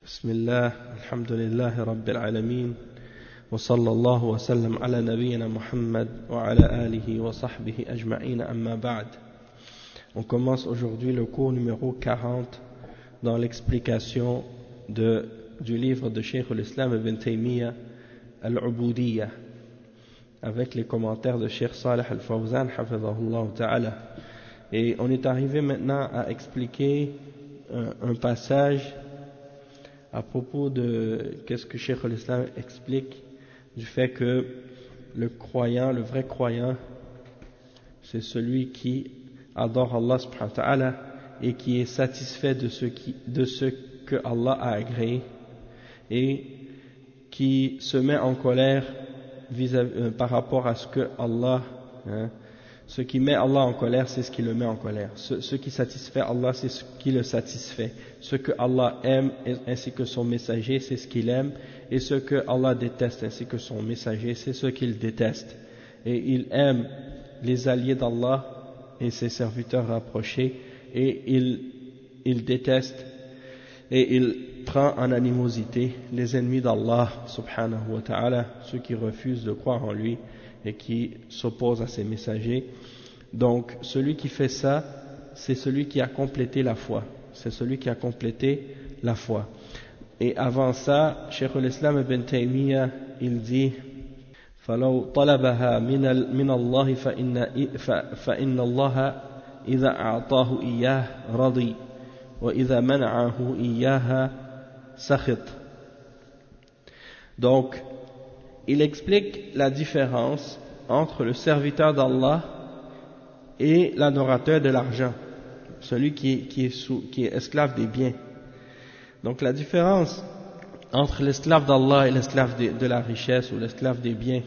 بسم الله الحمد لله رب العالمين وصلى الله وسلم على نبينا محمد وعلى آله وصحبه أجمعين أما بعد. On commence aujourd'hui le cours numéro 40 dans l'explication du livre de Cheikh al-Islam Ibn Taymiyyah Al-Ubudiyya avec les commentaires de Cheikh Salih Al-Fawzan hafidhahullah ta'ala. Et on est arrivé maintenant à expliquer un passage à propos de qu'est-ce que Cheikh al-Islam explique du fait que le croyant, le vrai croyant, c'est celui qui adore Allah subhanahu wa ta'ala et qui est satisfait de ce que Allah a agréé et qui se met en colère par rapport à ce que Allah, ce qui met Allah en colère, c'est ce qui le met en colère. Ce qui satisfait Allah, c'est ce qui le satisfait. Ce que Allah aime ainsi que son messager, c'est ce qu'il aime. Et ce que Allah déteste ainsi que son messager, c'est ce qu'il déteste. Et il aime les alliés d'Allah et ses serviteurs rapprochés. Et il déteste et il prend en animosité les ennemis d'Allah subhanahu wa ta'ala, ceux qui refusent de croire en lui et qui s'oppose à ses messagers. Donc celui qui fait ça, c'est celui qui a complété la foi. C'est celui qui a complété la foi. Et avant ça, Cheikh al-Islam Ibn Taymiyyah, il dit فَلَوْ طَلَبَهَا مِنَ اللَّهِ فَإِنَّ اللَّهَ إِذَا أَعْطَاهُ إِيَّاهُ رَضِي وَإِذَا مَنَعَهُ إِيَّاهَا سَخِطَ. Donc il explique la différence entre le serviteur d'Allah et l'adorateur de l'argent, celui qui est esclave des biens. Donc la différence entre l'esclave d'Allah et l'esclave de la richesse ou l'esclave des biens,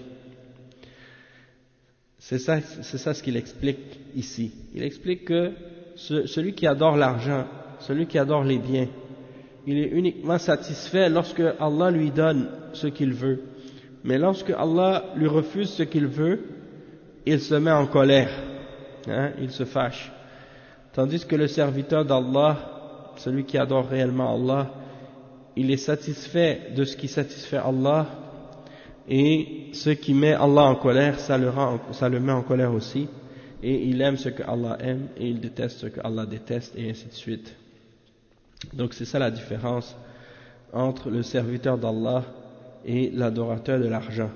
c'est ça ce qu'il explique ici. Il explique que celui qui adore l'argent, celui qui adore les biens, il est uniquement satisfait lorsque Allah lui donne ce qu'il veut. Mais lorsque Allah lui refuse ce qu'il veut, il se met en colère, il se fâche. Tandis que le serviteur d'Allah, celui qui adore réellement Allah, il est satisfait de ce qui satisfait Allah, et ce qui met Allah en colère, ça le met en colère aussi, et il aime ce que Allah aime, et il déteste ce que Allah déteste, et ainsi de suite. Donc c'est ça la différence entre le serviteur d'Allah et l'adorateur de l'argent.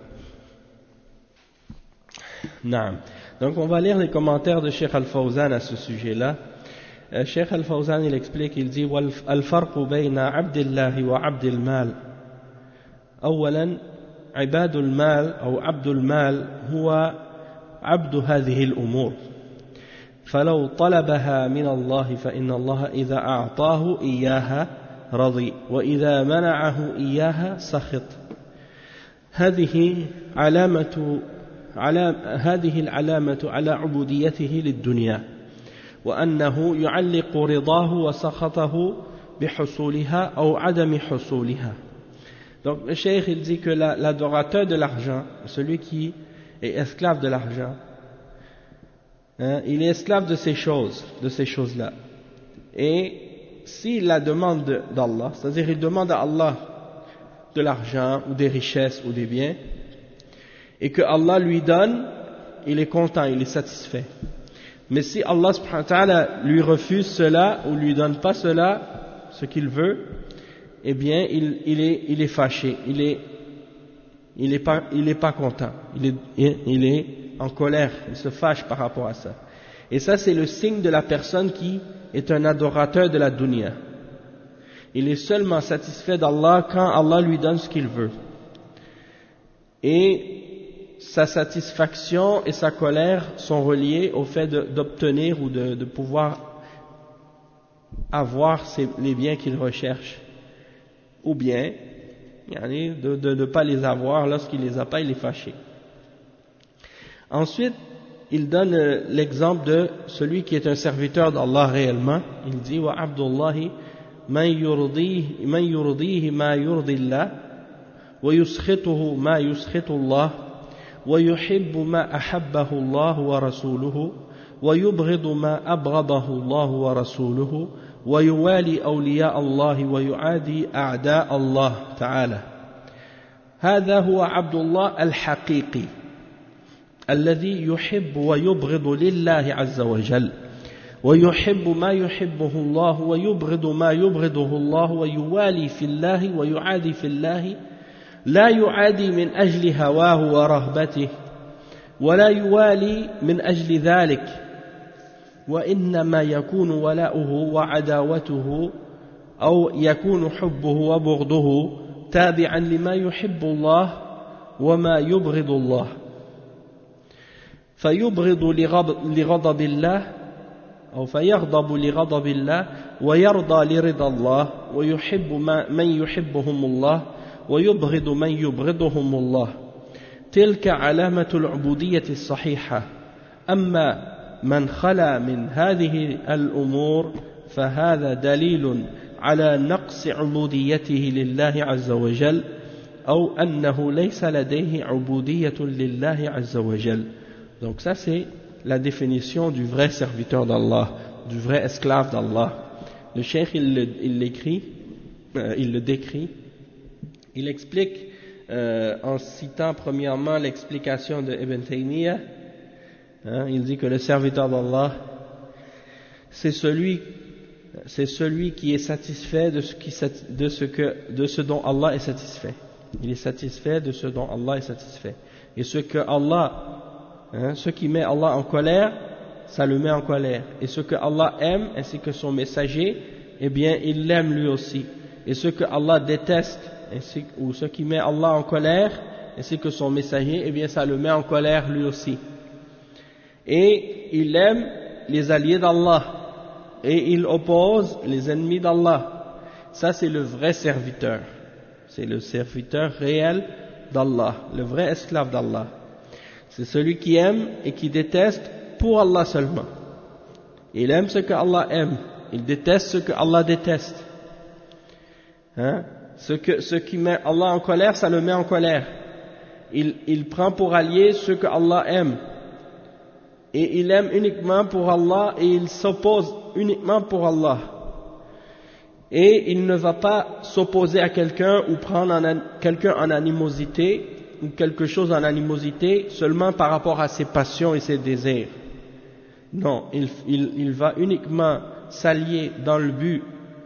Naam. Donc on va lire les commentaires de Cheikh Al-Fawzan à ce sujet-là. Cheikh Al-Fawzan il explique, il dit الفرق بين عبد الله وعبد المال أولا عباد المال أو عبد المال هو عبد هذه الأمور فلو طلبها من الله فإن الله إذا أعطاه إياها رضي وإذا منعه إياها سخط. هذه العلامة على عبوديته للدنيا وأنه يعلق رضاه وسخطه بحصولها أو عدم حصولها. Donc le cheikh il dit que l'adorateur de l'argent, celui qui est esclave de l'argent, il est esclave de ces choses-là. Et s'il la demande d'Allah, c'est-à-dire il demande à Allah de l'argent ou des richesses ou des biens, et que Allah lui donne, il est content, il est satisfait. Mais si Allah subhanahu wa ta'ala lui refuse cela ou lui donne pas cela, ce qu'il veut, eh bien il est fâché, il est pas content, il est en colère, il se fâche par rapport à ça. Et ça c'est le signe de la personne qui est un adorateur de la dunya. Il est seulement satisfait d'Allah quand Allah lui donne ce qu'il veut. Et sa satisfaction et sa colère sont reliées au fait d'obtenir ou de pouvoir avoir les biens qu'il recherche. Ou bien, de ne pas les avoir, lorsqu'il les a pas, il est fâché. Ensuite, il donne l'exemple de celui qui est un serviteur d'Allah réellement. Il dit wa abdullahi man yurdihi ma yurdi Allah wa yuskhituhu ma yuskhitu Allah wa yuhibbu ma ahabbahu Allah wa rasuluhu wa yubghidu ma abghadahu Allah wa rasuluhu ويوالي أولياء الله ويعادي أعداء الله تعالى. هذا هو عبد الله الحقيقي الذي يحب ويبغض لله عز وجل، ويحب ما يحبه الله ويبغض ما يبغضه الله، ويوالي في الله ويعادي في الله، لا يعادي من أجل هواه ورغبته، ولا يوالي من أجل ذلك، وإنما يكون ولاؤه وعداوته أو يكون حبه وبغضه تابعا لما يحب الله وما يبغض الله، فيبغض لغضب الله أو فيغضب لغضب الله ويرضى لرضا الله، ويحب من يحبهم الله ويبغض من يبغضهم الله. تلك علامة العبودية الصحيحة. أما من خلا من هذه الأمور فهذا دليل على نقص عبوديته لله عز وجل، أو أنه ليس لديه عبودية لله عز وجل. Donc ça c'est la définition du vrai serviteur d'Allah, du vrai esclave d'Allah. Le cheikh il le décrit, il explique en citant premièrement l'explication de Ibn Taymiyyah. Il dit que le serviteur d'Allah c'est celui qui est satisfait de ce dont Allah est satisfait. Il est satisfait de ce dont Allah est satisfait. Et ce qui met Allah en colère, ça le met en colère. Et ce que Allah aime, ainsi que son messager, eh bien, il l'aime lui aussi. Et ce que Allah déteste, ou ce qui met Allah en colère, ainsi que son messager, eh bien, ça le met en colère lui aussi. Et il aime les alliés d'Allah, et il oppose les ennemis d'Allah. Ça, c'est le vrai serviteur. C'est le serviteur réel d'Allah, le vrai esclave d'Allah. C'est celui qui aime et qui déteste pour Allah seulement. Il aime ce que Allah aime, il déteste ce que Allah déteste. Ce qui met Allah en colère, ça le met en colère. Il prend pour allié ce que Allah aime. Et il aime uniquement pour Allah et il s'oppose uniquement pour Allah. Et il ne va pas s'opposer à quelqu'un ou prendre quelqu'un en animosité ou quelque chose en animosité seulement par rapport à ses passions et ses désirs. Non, il va uniquement s'allier dans le but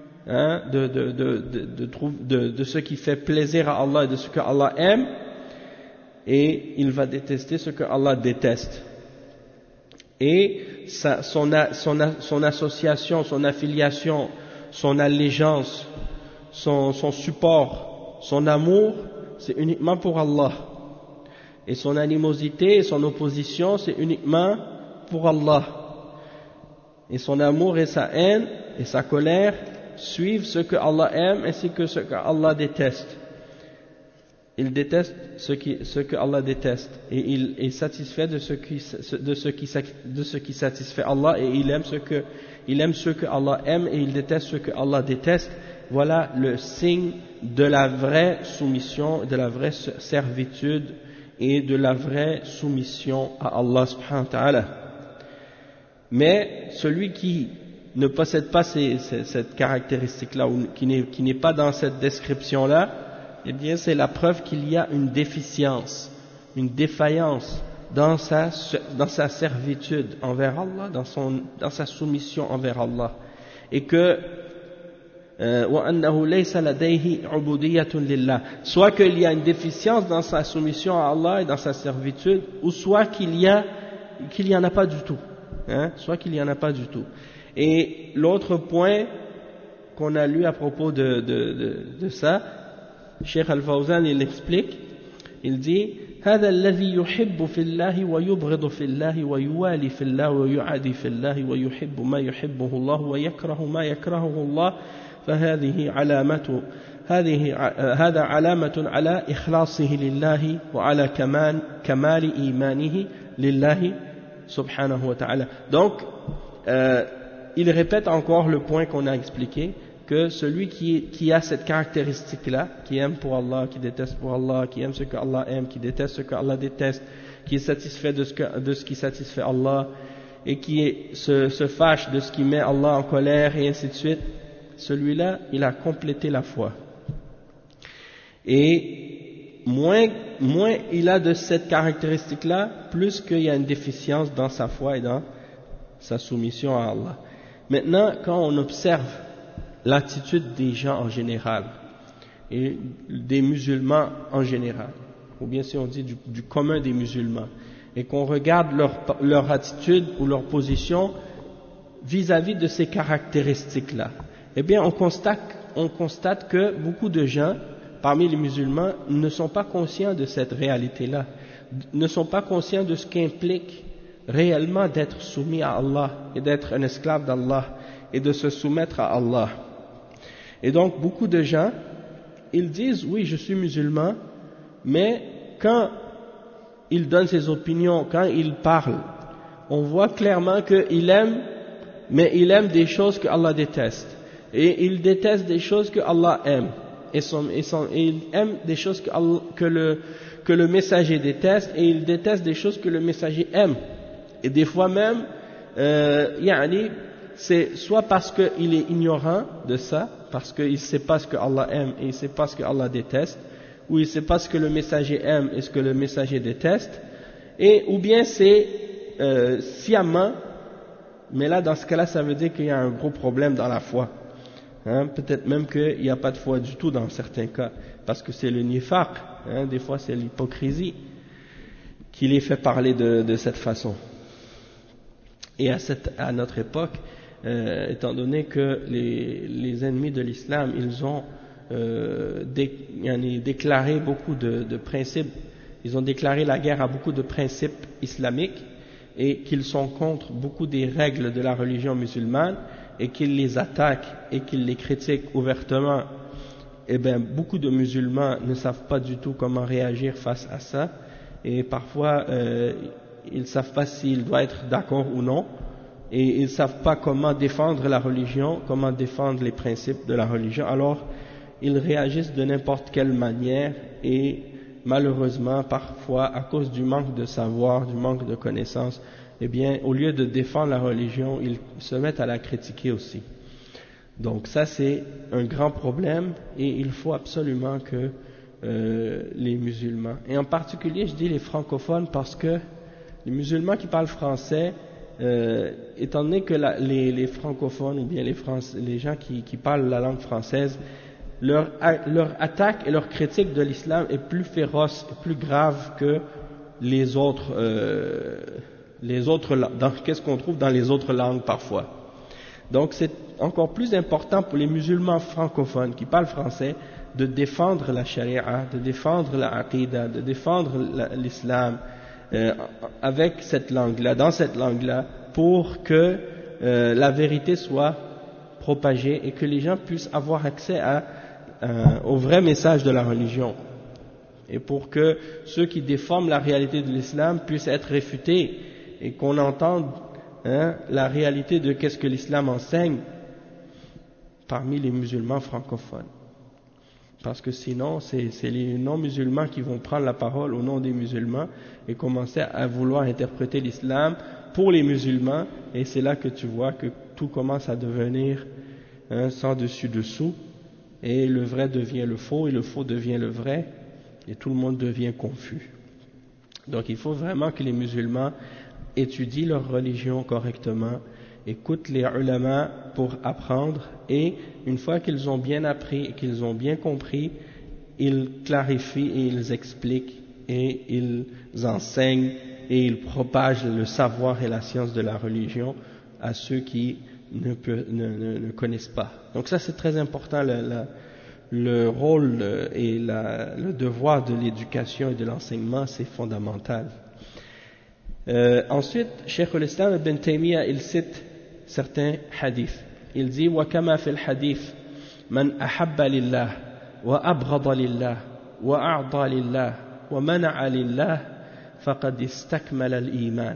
de ce qui fait plaisir à Allah et de ce que Allah aime, et il va détester ce que Allah déteste. Et son association, son affiliation, son allégeance, son support, son amour, c'est uniquement pour Allah. Et son animosité et son opposition, c'est uniquement pour Allah. Et son amour et sa haine et sa colère suivent ce que Allah aime ainsi que ce que Allah déteste. Il déteste ce que Allah déteste, et il est satisfait de ce qui satisfait Allah, et il aime ce que Allah aime, et il déteste ce que Allah déteste. Voilà le signe de la vraie soumission, de la vraie servitude et de la vraie soumission à Allah subhanahu wa ta'ala. Mais celui qui ne possède pas cette caractéristique-là, ou qui n'est pas dans cette description-là, eh bien c'est la preuve qu'il y a une déficience, une défaillance dans sa servitude envers Allah, dans sa soumission envers Allah, et que soit qu'il y a une déficience dans sa soumission à Allah et dans sa servitude, ou soit qu'il y en a pas du tout, soit qu'il y en a pas du tout. Et l'autre point qu'on a lu à propos de ça, Cheikh Al-Fawzan il explique, il dit هذا الذي يحب في الله ويبغض في الله ويوالي في الله ويعادي في الله ويحب ما يحبه الله ويكره ما يكرهه الله فهذه هذا علامة على إخلاصه لله وعلى كمال إيمانه لله سبحانه وتعالى. Donc il répète encore le point qu'on a expliqué, que celui qui a cette caractéristique-là, qui aime pour Allah, qui déteste pour Allah, qui aime ce que Allah aime, qui déteste ce que Allah déteste, qui est satisfait de ce qui satisfait Allah, et se fâche de ce qui met Allah en colère et ainsi de suite, celui-là, il a complété la foi. Et moins il a de cette caractéristique-là, plus qu'il y a une déficience dans sa foi et dans sa soumission à Allah. Maintenant, quand on observe l'attitude des gens en général, et des musulmans en général, ou bien si on dit du commun des musulmans, et qu'on regarde leur attitude ou leur position vis-à-vis de ces caractéristiques-là, eh bien on constate que beaucoup de gens parmi les musulmans ne sont pas conscients de cette réalité-là, ne sont pas conscients de ce qu'implique réellement d'être soumis à Allah et d'être un esclave d'Allah et de se soumettre à Allah. Et donc beaucoup de gens, ils disent oui je suis musulman, mais quand ils donnent ses opinions, quand ils parlent, on voit clairement qu'il aime, mais il aime des choses que Allah déteste, et il déteste des choses que Allah aime, et il aime des choses que le messager déteste, et il déteste des choses que le messager aime. Et des fois même, c'est soit parce qu'il est ignorant de ça, parce qu'il ne sait pas ce que Allah aime et il ne sait pas ce que Allah déteste, ou il ne sait pas ce que le messager aime et ce que le messager déteste, ou bien c'est sciemment, mais là dans ce cas-là ça veut dire qu'il y a un gros problème dans la foi. Peut-être même qu'il n'y a pas de foi du tout dans certains cas, parce que c'est le nifaq, des fois c'est l'hypocrisie qui les fait parler de cette façon. Et à notre époque, étant donné que les ennemis de l'islam, ils ont déclaré beaucoup de principes, ils ont déclaré la guerre à beaucoup de principes islamiques, et qu'ils sont contre beaucoup des règles de la religion musulmane, et qu'ils les attaquent et qu'ils les critiquent ouvertement, eh bien beaucoup de musulmans ne savent pas du tout comment réagir face à ça, et parfois ils ne savent pas s'ils doivent être d'accord ou non, et ils ne savent pas comment défendre la religion, comment défendre les principes de la religion, alors ils réagissent de n'importe quelle manière, et malheureusement parfois à cause du manque de savoir, du manque de connaissances, eh bien au lieu de défendre la religion, ils se mettent à la critiquer aussi. Donc ça c'est un grand problème, et il faut absolument que les musulmans, et en particulier je dis les francophones, parce que les musulmans qui parlent français, étant donné que les francophones ou bien les gens qui parlent la langue française, leur attaque et leur critique de l'islam est plus féroce et plus grave que les autres qu'est-ce qu'on trouve dans les autres langues parfois. Donc c'est encore plus important pour les musulmans francophones qui parlent français de défendre la charia, de défendre la aqida, de défendre l'islam avec cette langue-là, dans cette langue-là, pour que la vérité soit propagée et que les gens puissent avoir accès au vrai message de la religion, et pour que ceux qui déforment la réalité de l'islam puissent être réfutés, et qu'on entende la réalité de qu'est-ce que l'islam enseigne parmi les musulmans francophones. Parce que sinon, c'est les non-musulmans qui vont prendre la parole au nom des musulmans et commencer à vouloir interpréter l'islam pour les musulmans, et c'est là que tu vois que tout commence à devenir sans dessus-dessous, et le vrai devient le faux, et le faux devient le vrai, et tout le monde devient confus. Donc il faut vraiment que les musulmans étudient leur religion correctement, écoutent les ulama pour apprendre, et une fois qu'ils ont bien appris et qu'ils ont bien compris, ils clarifient et ils expliquent et ils enseignent et ils propagent le savoir et la science de la religion à ceux qui ne connaissent pas. Donc ça c'est très important, le rôle et le devoir de l'éducation et de l'enseignement, c'est fondamental. Ensuite, Cheikh al-Islam ibn Taymiyyah, il cite certains hadiths. Il dit وَكَمَا فِي الْحَدِيثِ مَنْ أَحَبَّ لِلَّهِ وَأَبْغَضَ لِلَّهِ وَأَعْطَى لِلَّهِ وَمَنَعَ لِلَّهِ فَقَدْ اسْتَكْمَلَ الْإِيمَانِ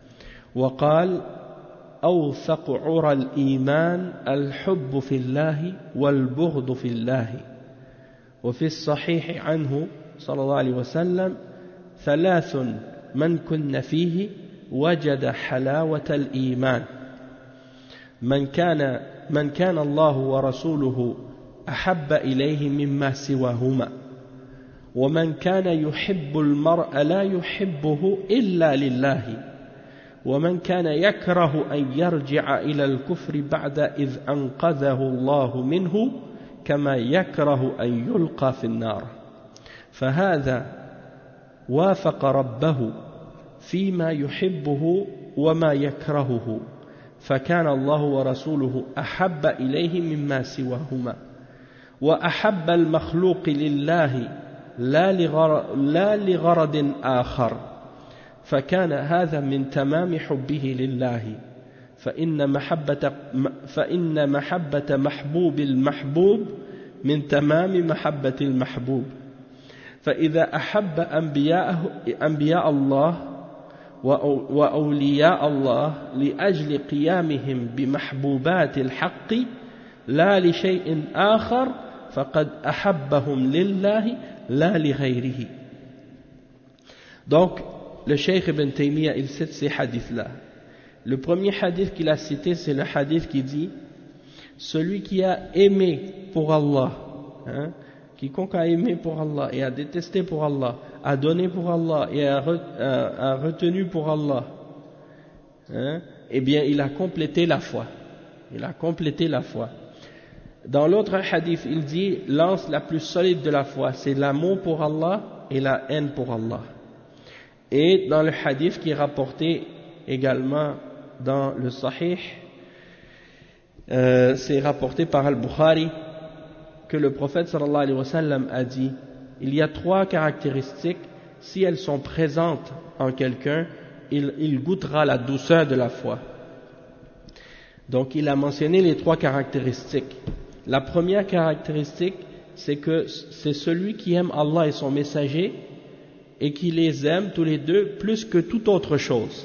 وقال أوثق عرى الإيمان الحب في الله والبغض في الله. وفي الصحيح عنه صلى الله عليه وسلم ثلاث من كن فيه وجد حلاوة الإيمان من كان الله ورسوله أحب إليه مما سواهما ومن كان يحب المرء لا يحبه إلا لله ومن كان يكره أن يرجع إلى الكفر بعد إذ أنقذه الله منه كما يكره أن يلقى في النار فهذا وافق ربه فيما يحبه وما يكرهه فكان الله ورسوله أحب إليه مما سواهما وأحب المخلوق لله لا لغرض آخر فكان هذا من تمام حبه لله فإن محبة محبوب المحبوب من تمام محبة المحبوب فإذا أحب أنبياء الله وأولياء الله لأجل قيامهم بمحبوبات الحق لا لشيء آخر فقد أحبهم لله لا لغيره. Donc le Cheikh Ibn Taymiyyah il cite ces hadiths-là. Le premier hadith qu'il a cité, c'est le hadith qui dit celui qui a aimé pour Allah, quiconque a aimé pour Allah et a détesté pour Allah, a donné pour Allah et a retenu pour Allah, eh bien il a complété la foi. Il a complété la foi. Dans l'autre hadith, il dit l'anse la plus solide de la foi, c'est l'amour pour Allah et la haine pour Allah. Et dans le hadith qui est rapporté également dans le Sahih, c'est rapporté par Al-Bukhari que le prophète sallallahu alayhi wa sallam a dit il y a 3 caractéristiques, si elles sont présentes en quelqu'un, il goûtera la douceur de la foi. Donc il a mentionné les 3 caractéristiques. La première caractéristique, c'est que c'est celui qui aime Allah et son messager et qui les aime tous les deux plus que toute autre chose.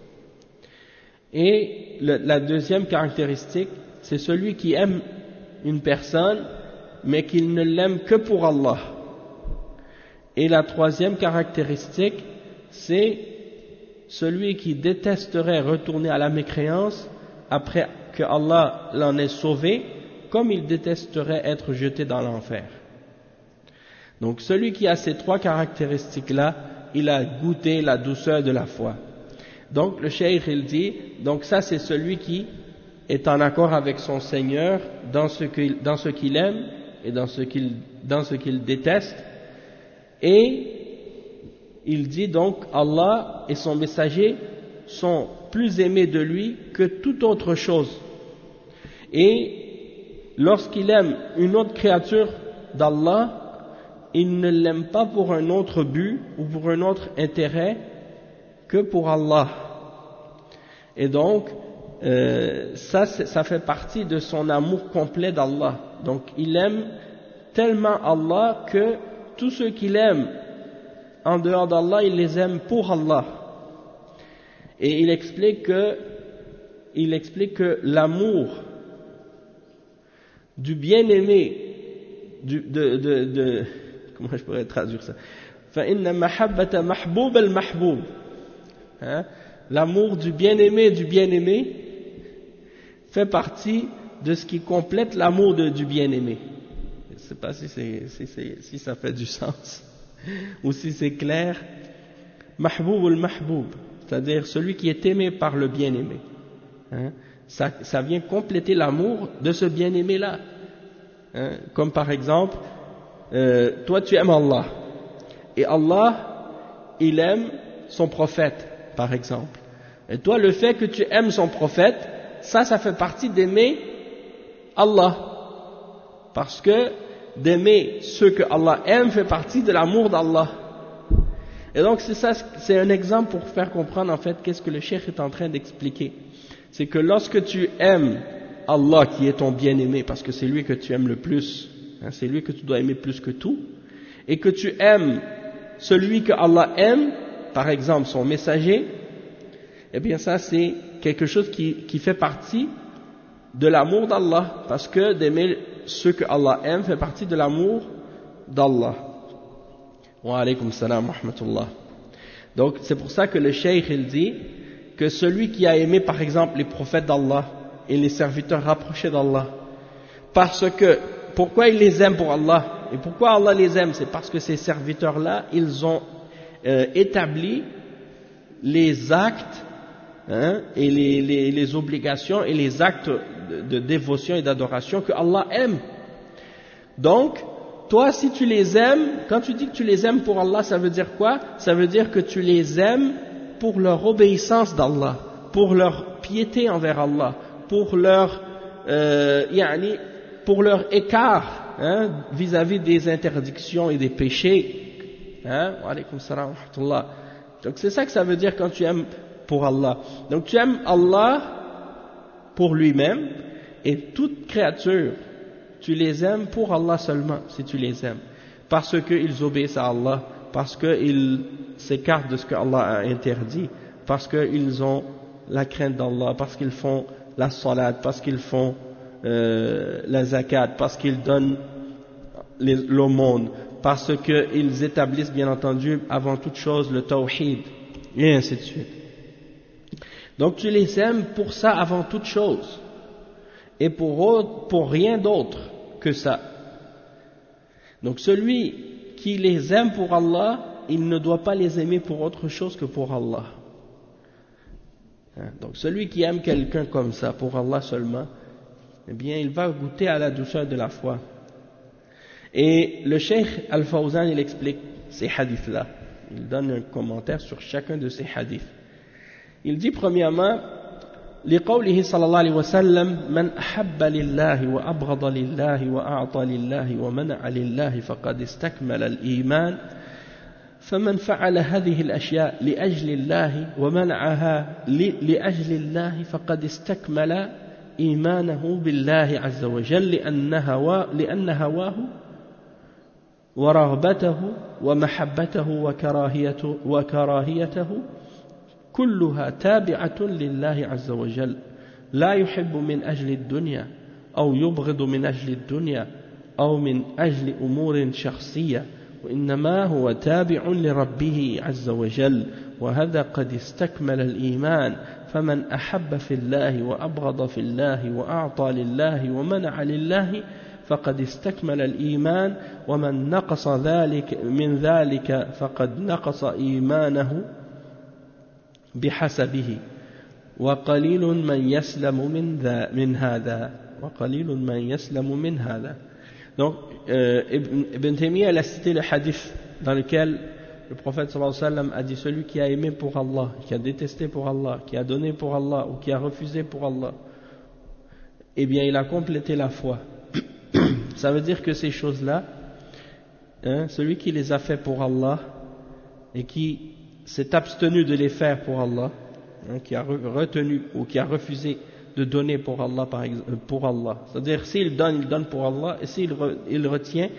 Et la deuxième caractéristique, c'est celui qui aime une personne mais qu'il ne l'aime que pour Allah. Et la troisième caractéristique, c'est celui qui détesterait retourner à la mécréance après que Allah l'en ait sauvé, comme il détesterait être jeté dans l'enfer. Donc celui qui a ces 3 caractéristiques-là, il a goûté la douceur de la foi. Donc le cheikh il dit, donc ça c'est celui qui est en accord avec son Seigneur dans ce qu'il aime et dans ce qu'il déteste. Et il dit donc Allah et son messager sont plus aimés de lui que toute autre chose. Et lorsqu'il aime une autre créature d'Allah, il ne l'aime pas pour un autre but ou pour un autre intérêt que pour Allah. Et donc, ça fait partie de son amour complet d'Allah. Donc, il aime tellement Allah que tous ceux qu'il aime en dehors d'Allah, il les aime pour Allah. Et il explique que l'amour du bien-aimé, comment je pourrais traduire ça? فَإِنَّ مَحَبَّةَ مَحْبُوبَ الْمَحْبُوبِ. L'amour du bien-aimé fait partie de ce qui complète l'amour du bien-aimé. Je ne sais pas si ça fait du sens ou si c'est clair. Mahboub al-mahboub, c'est-à-dire celui qui est aimé par le bien-aimé. Ça vient compléter l'amour de ce bien-aimé-là. Comme par exemple, toi tu aimes Allah, et Allah, il aime son prophète, par exemple. Et toi, le fait que tu aimes son prophète, ça fait partie d'aimer Allah. Parce que d'aimer ceux que Allah aime fait partie de l'amour d'Allah. Et donc c'est un exemple pour faire comprendre en fait qu'est-ce que le cheikh est en train d'expliquer. C'est que lorsque tu aimes Allah qui est ton bien-aimé, parce que c'est lui que tu aimes le plus, c'est lui que tu dois aimer plus que tout, et que tu aimes celui que Allah aime, par exemple son messager, eh bien ça c'est quelque chose qui fait partie de l'amour d'Allah, parce que d'aimer ceux que Allah aime fait partie de l'amour d'Allah. Wa alaykum salam wa rahmatullah. Donc c'est pour ça que le cheikh il dit que celui qui a aimé par exemple les prophètes d'Allah et les serviteurs rapprochés d'Allah, parce que, pourquoi il les aime pour Allah? Et pourquoi Allah les aime? C'est parce que ces serviteurs-là, ils ont établi les actes et les obligations et les actes de dévotion et d'adoration que Allah aime. Donc, toi, si tu les aimes, quand tu dis que tu les aimes pour Allah, ça veut dire quoi? Ça veut dire que tu les aimes pour leur obéissance d'Allah, pour leur piété envers Allah, pour leur écart vis-à-vis des interdictions et des péchés. Wa alaykum salam wa rahmatullah. Donc c'est ça que ça veut dire quand tu aimes pour Allah. Donc tu aimes Allah pour lui-même, et toute créature, tu les aimes pour Allah seulement, si tu les aimes, parce qu'ils obéissent à Allah, parce qu'ils s'écartent de ce que Allah a interdit, parce qu'ils ont la crainte d'Allah, parce qu'ils font la salat, parce qu'ils font la zakat, parce qu'ils donnent l'aumône, parce qu'ils établissent bien entendu avant toute chose le tawhid, et ainsi de suite. Donc tu les aimes pour ça avant toute chose, et pour rien d'autre que ça. Donc celui qui les aime pour Allah, il ne doit pas les aimer pour autre chose que pour Allah. Donc celui qui aime quelqu'un comme ça, pour Allah seulement, eh bien il va goûter à la douceur de la foi. Et le Cheikh Al-Fawzan, il explique ces hadiths-là. Il donne un commentaire sur chacun de ces hadiths. Il dit premièrement, لقوله صلى الله عليه وسلم من أحب لله وأبغض لله وأعطى لله ومنع لله فقد استكمل الإيمان فمن فعل هذه الأشياء لأجل الله ومنعها لأجل الله فقد استكمل إيمانه بالله عز وجل لأن هواه ورغبته ومحبته وكراهيته كلها تابعة لله عز وجل لا يحب من أجل الدنيا أو يبغض من أجل الدنيا أو من أجل أمور شخصية وإنما هو تابع لربه عز وجل وهذا قد استكمل الإيمان فمن أحب في الله وأبغض في الله وأعطى لله ومنع لله فقد استكمل الإيمان ومن نقص من ذلك فقد نقص إيمانه بحسبه وقليل من يسلم من هذا وقليل من يسلم من هذا. Donc Ibn Taymiyyah a cité le hadith dans lequel le prophète sallallahu alayhi wa sallam a dit celui qui a aimé pour Allah, qui a détesté pour Allah, qui a donné pour Allah ou qui a refusé pour Allah, eh bien il a complété la foi. Ça veut dire que ces choses-là, celui qui les a fait pour Allah et qui s'est abstenu de les faire pour Allah, qui a retenu ou qui a refusé de donner pour Allah, par exemple, pour Allah. C'est-à-dire s'il donne, il donne pour Allah, et s'il retient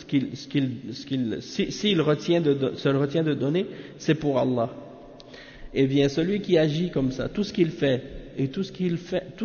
s'il retient de donner, c'est pour Allah. Eh bien, celui qui agit comme ça, tout ce qu'il fait et tout ce qu'il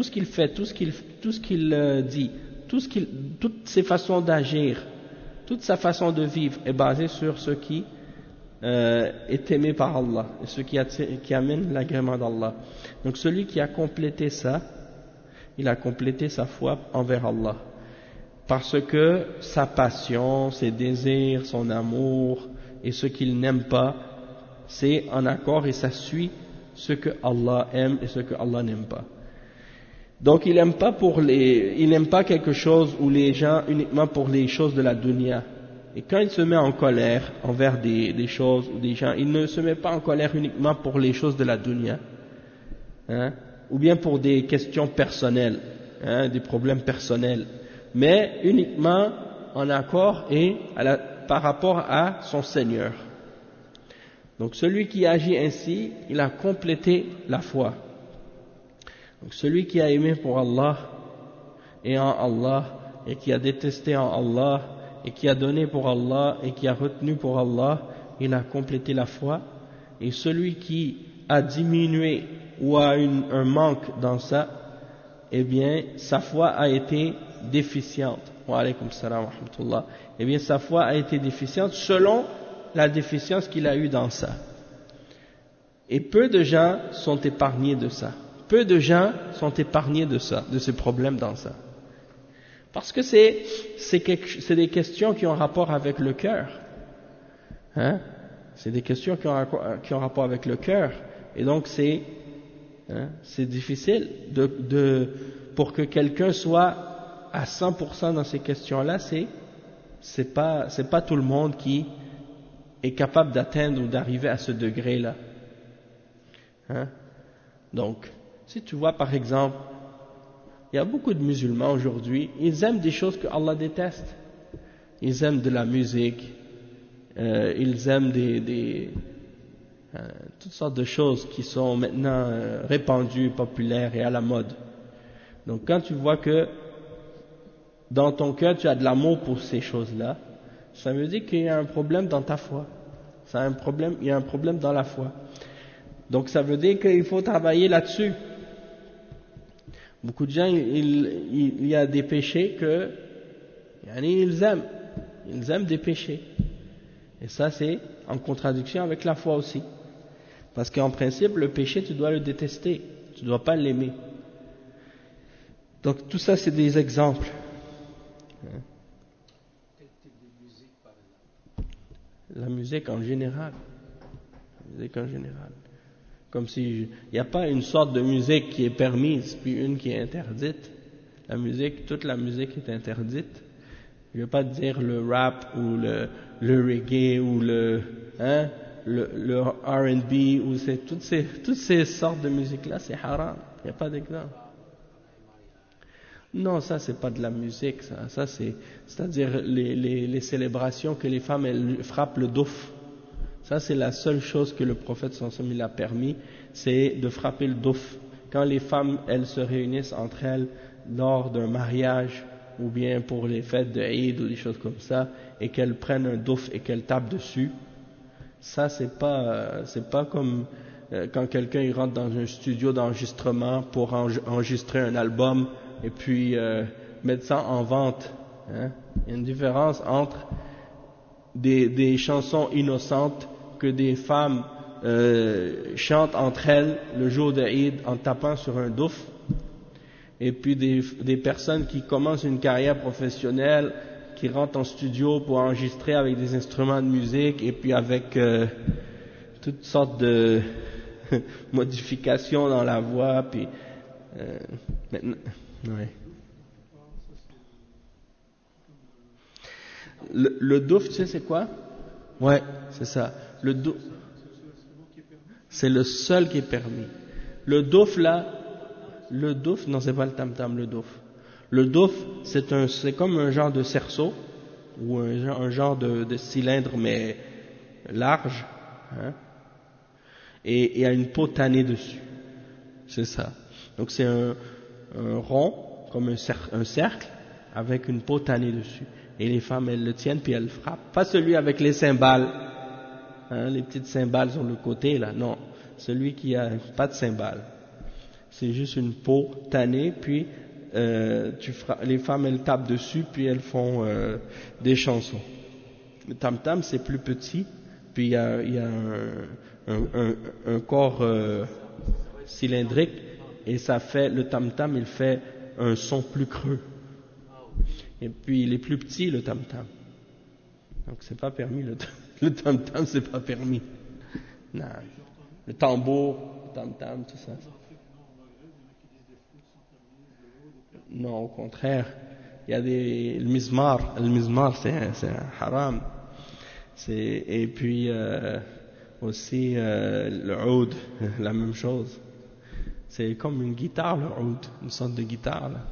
dit, toutes ses façons d'agir, toute sa façon de vivre est basée sur ce qui est aimé par Allah, et ce qui amène l'agrément d'Allah. Donc celui qui a complété ça, il a complété sa foi envers Allah, parce que sa passion, ses désirs, son amour et ce qu'il n'aime pas, c'est en accord et ça suit ce que Allah aime et ce que Allah n'aime pas. Donc il n'aime pas quelque chose ou les gens uniquement pour les choses de la dunya. Et quand il se met en colère envers des choses ou des gens, il ne se met pas en colère uniquement pour les choses de la dunya, ou bien pour des questions personnelles, des problèmes personnels, mais uniquement en accord et par rapport à son Seigneur. Donc celui qui agit ainsi, il a complété la foi. Donc celui qui a aimé pour Allah et en Allah, et qui a détesté en Allah, et qui a donné pour Allah et qui a retenu pour Allah, il a complété la foi. Et celui qui a diminué ou a un manque dans ça, eh bien sa foi a été déficiente. Wa alaykum salam wa rahmatullah. Eh bien sa foi a été déficiente selon la déficience qu'il a eue dans ça. Et peu de gens sont épargnés de ça. Peu de gens sont épargnés de ça, de ces problèmes dans ça. Parce que c'est des questions qui ont rapport avec le cœur. Hein? C'est des questions qui ont rapport avec le cœur. Et donc c'est difficile pour que quelqu'un soit à 100% dans ces questions-là, c'est pas tout le monde qui est capable d'atteindre ou d'arriver à ce degré-là. Hein? Donc, si tu vois par exemple, il y a beaucoup de musulmans aujourd'hui, ils aiment des choses que Allah déteste. Ils aiment de la musique, ils aiment toutes sortes de choses qui sont maintenant répandues, populaires et à la mode. Donc quand tu vois que dans ton cœur tu as de l'amour pour ces choses-là, ça veut dire qu'il y a un problème dans ta foi. Il y a un problème dans la foi. Donc ça veut dire qu'il faut travailler là-dessus. Beaucoup de gens, il y a des péchés que ils aiment des péchés. Et ça c'est en contradiction avec la foi aussi. Parce qu'en principe, le péché, tu dois le détester, tu ne dois pas l'aimer. Donc tout ça c'est des exemples. La musique en général. Comme si il n'y a pas une sorte de musique qui est permise puis une qui est interdite. Toute la musique est interdite. Je ne vais pas dire le rap ou le reggae ou le R&B ou toutes ces sortes de musique là, c'est haram. Il n'y a pas d'exemple. Non, ça c'est pas de la musique, ça c'est-à-dire les célébrations que les femmes elles frappent le douf. Ça c'est la seule chose que le prophète sallallahu alayhi wa sallam a permis, c'est de frapper le douf. Quand les femmes elles se réunissent entre elles lors d'un mariage ou bien pour les fêtes de Eid ou des choses comme ça et qu'elles prennent un douf et qu'elles tapent dessus, ça c'est pas comme quand quelqu'un il rentre dans un studio d'enregistrement pour enregistrer un album et puis mettre ça en vente. Hein? Il y a une différence entre des chansons innocentes que des femmes chantent entre elles le jour de Eid en tapant sur un douf, et puis des personnes qui commencent une carrière professionnelle, qui rentrent en studio pour enregistrer avec des instruments de musique et puis avec toutes sortes de modifications dans la voix, puis maintenant, ouais. Le douf, tu sais c'est quoi? Ouais, c'est ça. Le douf, c'est le seul qui est permis. Le douf là, non c'est pas le tam-tam, le douf. Le douf, c'est comme un genre de cerceau ou un genre de cylindre mais large, hein? Et il y a une peau tannée dessus. C'est ça. Donc c'est un rond comme un cercle avec une peau tannée dessus. Et les femmes elles le tiennent puis elles le frappent. Pas celui avec les cymbales, hein, les petites cymbales sur le côté là. Non, celui qui a pas de cymbales. C'est juste une peau tannée puis les femmes elles tapent dessus puis elles font des chansons. Le tam-tam c'est plus petit puis il y a un corps cylindrique et ça fait le tam-tam il fait un son plus creux. Et puis il est plus petit le tam-tam. Donc c'est pas permis le tam-tam c'est pas permis. Non. Le tambour, le tam-tam, tout ça. Non, au contraire. Il y a le mizmar c'est un haram. Et puis aussi le oud, la même chose. C'est comme une guitare le oud, une sorte de guitare là.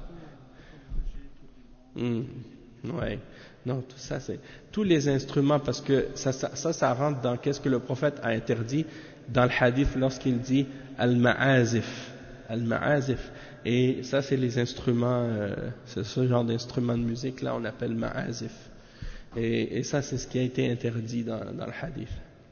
Ouais. Non, tout ça c'est tous les instruments parce que ça rentre dans qu'est-ce que le prophète a interdit dans le hadith lorsqu'il dit al-ma'azif. Et ça c'est les instruments, c'est ce genre d'instruments de musique là on appelle ma'azif. Et ça c'est ce qui a été interdit dans le hadith.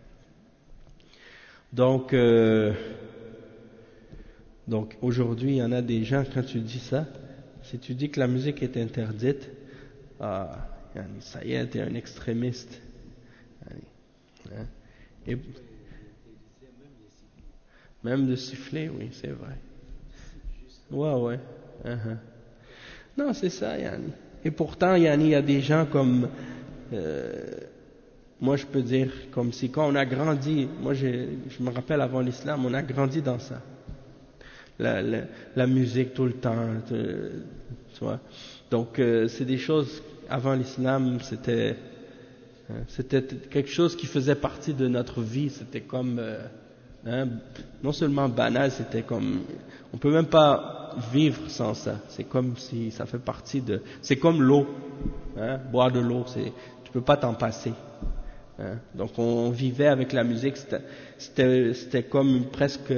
Donc aujourd'hui il y en a des gens quand tu dis ça, si tu dis que la musique est interdite, ça y est, t'es un extrémiste. Même de siffler, oui, c'est vrai. Ouais. Non, c'est ça, yani. Et pourtant, yani, il y a des gens comme, moi je peux dire, comme si quand on a grandi, moi je me rappelle avant l'islam, on a grandi dans ça. La musique tout le temps, tu vois. Donc, c'est des choses, avant l'islam, c'était quelque chose qui faisait partie de notre vie, c'était comme, non seulement banal, c'était comme, on peut même pas vivre sans ça, c'est comme si ça fait partie de, c'est comme l'eau, boire de l'eau, tu peux pas t'en passer, donc on vivait avec la musique, c'était comme presque,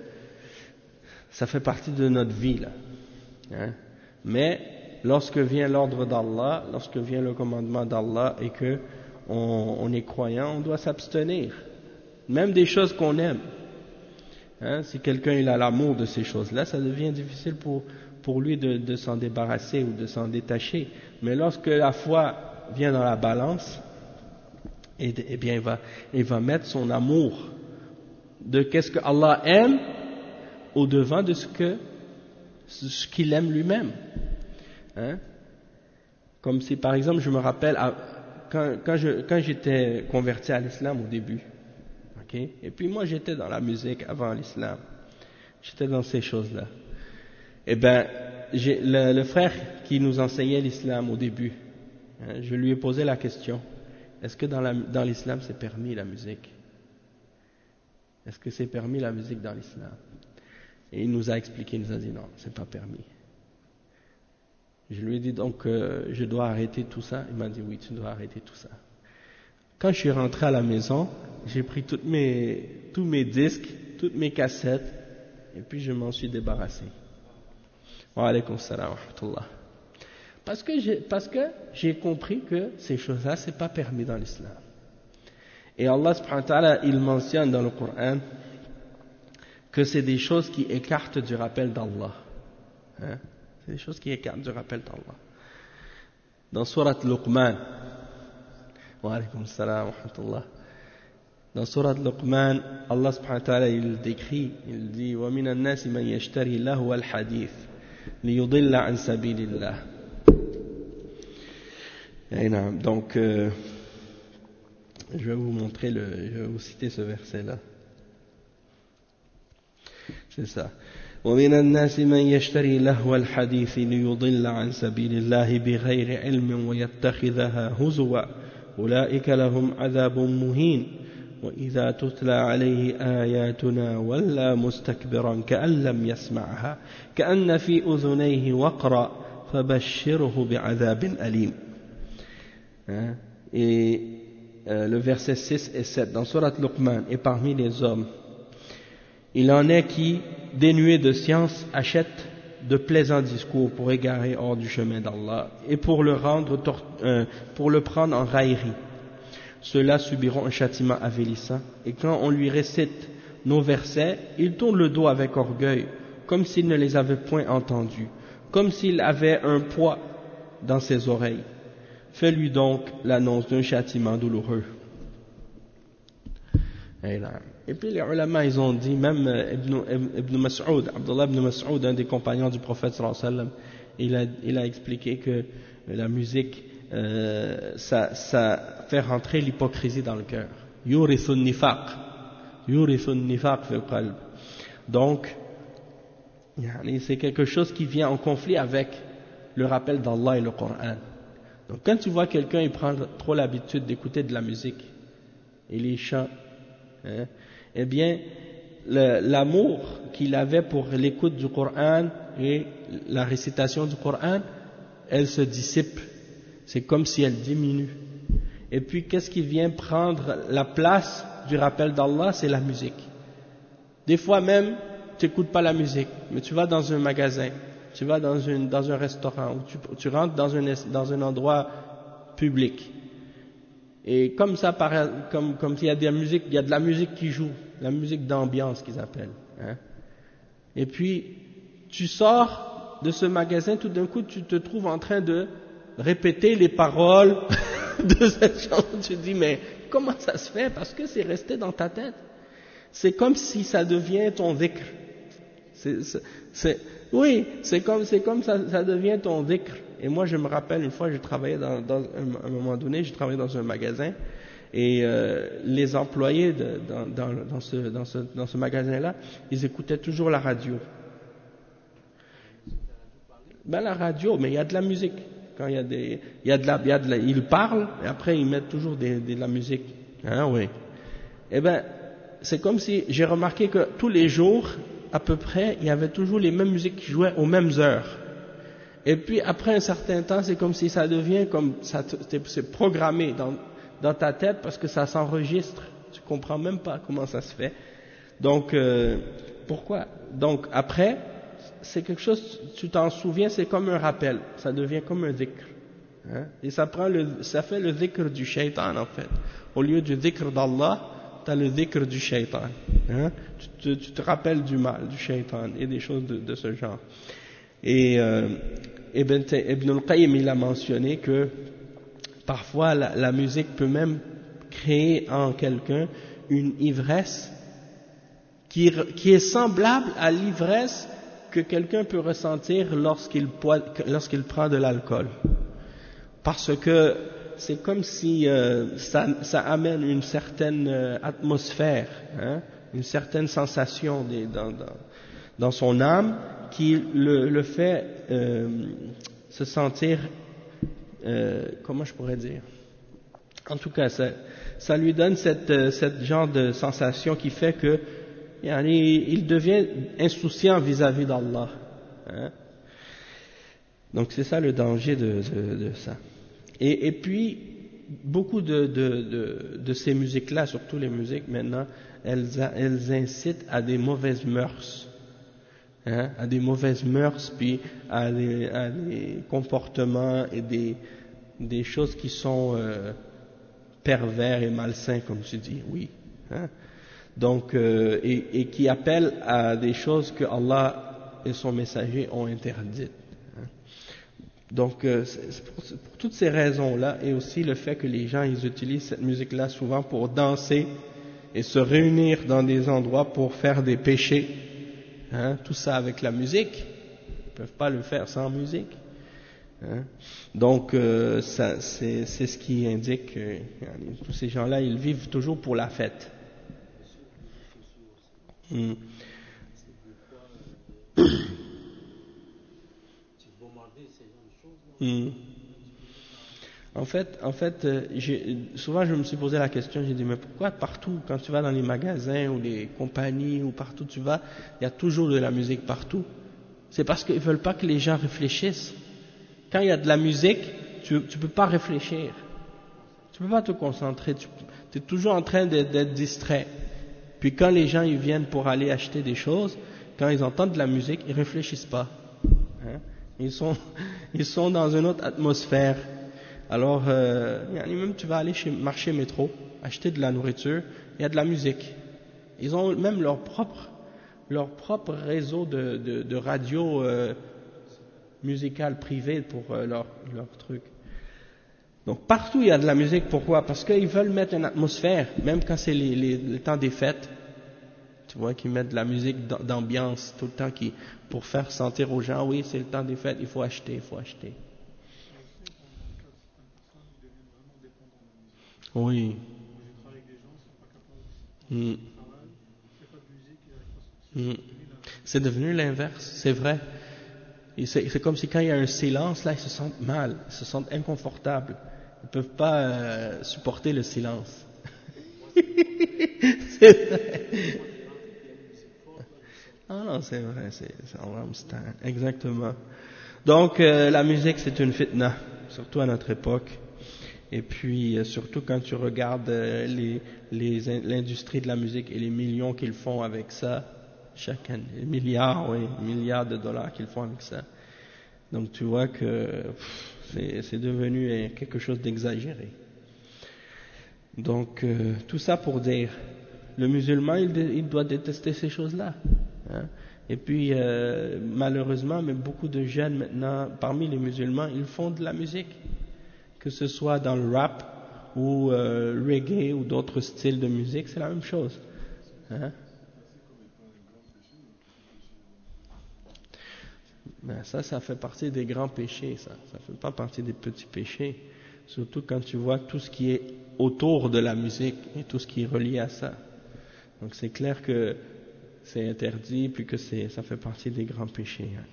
ça fait partie de notre vie là, mais lorsque vient l'ordre d'Allah, lorsque vient le commandement d'Allah et que on est croyant, on doit s'abstenir. Même des choses qu'on aime. Si quelqu'un il a l'amour de ces choses-là, ça devient difficile pour lui de s'en débarrasser ou de s'en détacher. Mais lorsque la foi vient dans la balance, eh bien il va mettre son amour de qu'est-ce que Allah aime au devant de ce qu'il aime lui-même. Comme si par exemple je me rappelle quand j'étais converti à l'islam au début, et puis moi j'étais dans la musique avant l'islam, j'étais dans ces choses-là. Et ben le frère qui nous enseignait l'islam au début, je lui ai posé la question, est-ce que dans l'islam c'est permis la musique? Est-ce que c'est permis la musique dans l'islam? Et il nous a expliqué, il nous a dit non, c'est pas permis. Je lui ai dit donc je dois arrêter tout ça. Il m'a dit oui, tu dois arrêter tout ça. Quand je suis rentré à la maison, j'ai pris tous mes disques, toutes mes cassettes, et puis je m'en suis débarrassé. Wa alaykum salam wa rahmatullah. Parce que j'ai compris que ces choses-là, c'est pas permis dans l'islam. Et Allah subhanahu wa ta'ala, il mentionne dans le Coran que c'est des choses qui écartent du rappel d'Allah. C'est des choses qui écartent du rappel d'Allah. Dans Surat Luqman, wa alaykum salam wa rahmatullah. Dans Surat Luqman, Allah subhanahu wa ta'ala il décrit, il dit wa min an-nas man yashtari lahu al-hadith liyudilla an sabilillah. Donc je vais vous montrer je vais vous citer ce verset là. C'est ça. ومن الناس من يشتري لهو الحديث ليضل عن سبيل الله بغير علم ويتخذها هزوا أولئك لهم عذاب مهين وإذا تتلى عليه آياتنا ولى مستكبرا كأن لم يسمعها كأن في أذنيه وقرا فبشره بعذاب أليم. Et le verset 6 et 7 dans Surat Luqman, et parmi les hommes il en est qui, dénués de science, achètent de plaisants discours pour égarer hors du chemin d'Allah et pour le prendre en raillerie. Ceux-là subiront un châtiment avilissant, et quand on lui récite nos versets, il tourne le dos avec orgueil, comme s'il ne les avait point entendus, comme s'il avait un poids dans ses oreilles. Fais-lui donc l'annonce d'un châtiment douloureux. Et puis les ulama ils ont dit, même Ibn Mas'ud, Abdullah ibn Mas'ud, un des compagnons du prophète sallallahu alayhi wa sallam, il a expliqué que la musique ça fait rentrer l'hypocrisie dans le cœur. Yurithu nifaq fil qalb. Donc c'est quelque chose qui vient en conflit avec le rappel d'Allah et le Coran. Donc quand tu vois quelqu'un il prend trop l'habitude d'écouter de la musique et les chants, eh bien l'amour qu'il avait pour l'écoute du Coran et la récitation du Coran, elle se dissipe, c'est comme si elle diminue. Et puis qu'est-ce qui vient prendre la place du rappel d'Allah? C'est la musique. Des fois même tu n'écoutes pas la musique, mais tu vas dans un magasin, tu vas dans un restaurant, ou tu rentres dans un endroit public. Et comme ça, comme il y a de la musique qui joue, la musique d'ambiance qu'ils appellent. Et puis, tu sors de ce magasin, tout d'un coup, tu te trouves en train de répéter les paroles de cette chanson. Tu te dis, mais comment ça se fait? Parce que c'est resté dans ta tête. c'est comme si ça devient ton dhikr. Oui, c'est comme ça devient ton dhikr. Et moi, je me rappelle une fois, j'ai travaillé à un moment donné, j'ai travaillé dans un magasin, et les employés dans ce magasin-là, ils écoutaient toujours la radio. Ben la radio, mais il y a de la musique. Quand ils parlent, et après ils mettent toujours de la musique. Hein, oui. Eh ben, c'est comme si j'ai remarqué que tous les jours, à peu près, il y avait toujours les mêmes musiques qui jouaient aux mêmes heures. Et puis après un certain temps, c'est comme si ça devient comme ça, c'est programmé dans ta tête parce que ça s'enregistre. Tu comprends même pas comment ça se fait. Donc pourquoi? Donc après, c'est quelque chose, tu t'en souviens, c'est comme un rappel. Ça devient comme un dhikr. Hein? Et ça fait le dhikr du shaitan en fait. Au lieu du dhikr d'Allah, tu as le dhikr du shaitan. Hein? Tu te rappelles du mal, du shaitan et des choses de ce genre. Et Ibn al-Qayyim il a mentionné que parfois la musique peut même créer en quelqu'un une ivresse qui est semblable à l'ivresse que quelqu'un peut ressentir lorsqu'il prend de l'alcool. Parce que c'est comme si ça amène une certaine atmosphère, hein, une certaine sensation dans son âme qui le fait se sentir, comment je pourrais dire, en tout cas ça lui donne cette genre de sensation qui fait que il devient insouciant vis-à-vis d'Allah. Hein? Donc c'est ça le danger de ça. Et puis beaucoup de ces musiques-là, surtout les musiques maintenant, elles incitent à des mauvaises mœurs. Hein, à des mauvaises mœurs, puis à des comportements et des choses qui sont pervers et malsains, comme tu dis, oui. Hein. Donc, et qui appellent à des choses que Allah et son messager ont interdites. Hein. Donc, c'est pour toutes ces raisons-là, et aussi le fait que les gens ils utilisent cette musique-là souvent pour danser et se réunir dans des endroits pour faire des péchés. Hein, tout ça avec la musique, ils ne peuvent pas le faire sans musique. Hein. Donc, c'est ce qui indique que tous ces gens-là, ils vivent toujours pour la fête. En fait, souvent je me suis posé la question, j'ai dit mais pourquoi partout, quand tu vas dans les magasins ou les compagnies ou partout tu vas, il y a toujours de la musique partout. C'est parce qu'ils veulent pas que les gens réfléchissent. Quand il y a de la musique, tu peux pas réfléchir, tu peux pas te concentrer, tu es toujours en train d'être distrait. Puis quand les gens ils viennent pour aller acheter des choses, quand ils entendent de la musique, ils réfléchissent pas. Hein? Ils sont dans une autre atmosphère. Alors, même tu vas aller chez marché métro, acheter de la nourriture, il y a de la musique. Ils ont même leur propre réseau de radio musicale privée pour leur truc. Donc partout il y a de la musique, pourquoi? Parce qu'ils veulent mettre une atmosphère, même quand c'est le temps des fêtes. Tu vois qu'ils mettent de la musique d'ambiance tout le temps pour faire sentir aux gens, oui c'est le temps des fêtes, il faut acheter. Oui. C'est devenu l'inverse, c'est vrai. C'est comme si quand il y a un silence, là, ils se sentent mal, ils se sentent inconfortables. Ils ne peuvent pas supporter le silence. C'est vrai. Non, c'est vrai, c'est en Ramstein, exactement. Donc, la musique, c'est une fitna, surtout à notre époque. Et puis, surtout quand tu regardes l'industrie de la musique et les millions qu'ils font avec ça, chaque année, milliards de dollars qu'ils font avec ça. Donc, tu vois que c'est devenu quelque chose d'exagéré. Donc, tout ça pour dire, le musulman, il doit détester ces choses-là. Hein. Et puis, malheureusement, mais beaucoup de jeunes maintenant, parmi les musulmans, ils font de la musique. Que ce soit dans le rap ou reggae ou d'autres styles de musique, c'est la même chose. Hein? Ben ça fait partie des grands péchés, ça fait pas partie des petits péchés, surtout quand tu vois tout ce qui est autour de la musique et tout ce qui est relié à ça. Donc c'est clair que c'est interdit, puis que ça fait partie des grands péchés. Hein.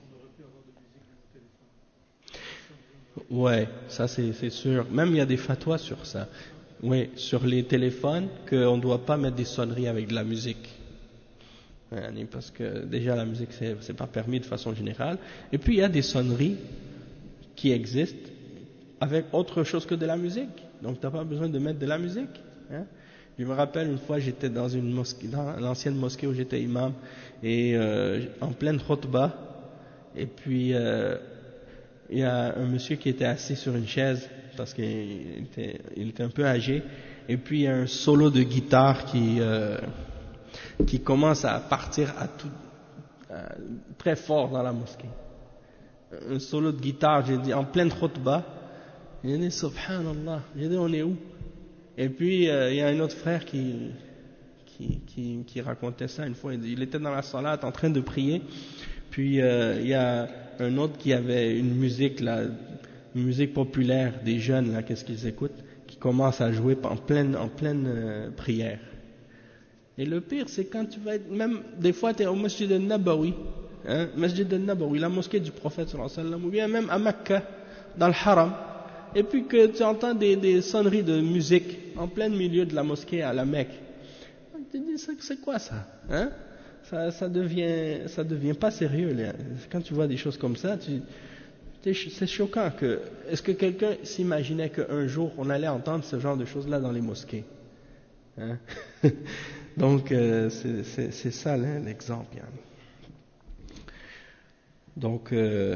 Ouais, ça c'est sûr. Même il y a des fatwas sur ça. Oui, sur les téléphones, qu'on ne doit pas mettre des sonneries avec de la musique. Parce que déjà la musique c'est pas permis de façon générale. Et puis il y a des sonneries qui existent avec autre chose que de la musique. Donc tu n'as pas besoin de mettre de la musique. Hein. Je me rappelle une fois j'étais dans une mosquée, dans l'ancienne mosquée où j'étais imam, et en pleine khutbah, et puis il y a un monsieur qui était assis sur une chaise parce qu'il était un peu âgé, et puis il y a un solo de guitare qui commence à partir très fort dans la mosquée. Un solo de guitare, j'ai dit, en pleine khutbah. J'ai dit, subhanallah, j'ai dit, on est où? Et puis, il y a un autre frère qui racontait ça une fois. Il était dans la salat en train de prier. Puis, il y a un autre qui avait une musique, là, une musique populaire des jeunes, là, qu'est-ce qu'ils écoutent, qui commence à jouer en pleine prière. Et le pire, c'est quand tu vas être, même des fois, tu es au Masjid al-Nabawi, hein, Masjid al-Nabawi, la mosquée du prophète sallallahu alayhi wa sallam, ou bien même à Mecca, dans le Haram, et puis que tu entends des sonneries de musique en plein milieu de la mosquée à la Mecque. Tu te dis, c'est quoi ça, hein? Ça devient pas sérieux, là. Quand tu vois des choses comme ça, c'est choquant que, est-ce que quelqu'un s'imaginait qu'un jour on allait entendre ce genre de choses-là dans les mosquées, hein? Donc, c'est ça l'exemple. Donc,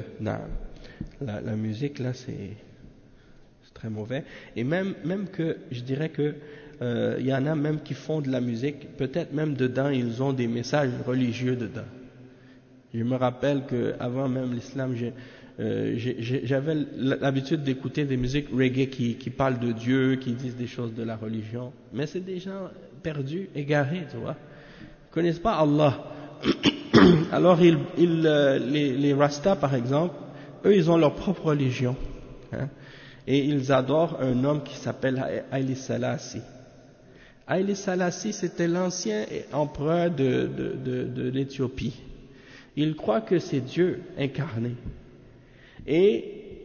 la musique, là, c'est très mauvais. Et même que, je dirais que, il y en a même qui font de la musique, peut-être même dedans, ils ont des messages religieux dedans. Je me rappelle qu'avant même l'islam, j'avais l'habitude d'écouter des musiques reggae qui parlent de Dieu, qui disent des choses de la religion. Mais c'est des gens perdus, égarés, tu vois. Ils ne connaissent pas Allah. Alors les Rastas, par exemple, eux, ils ont leur propre religion. Hein, et ils adorent un homme qui s'appelle Haïli Selassie. Haïli Selassie, c'était l'ancien empereur de l'Éthiopie. Ils croient que c'est Dieu incarné. Et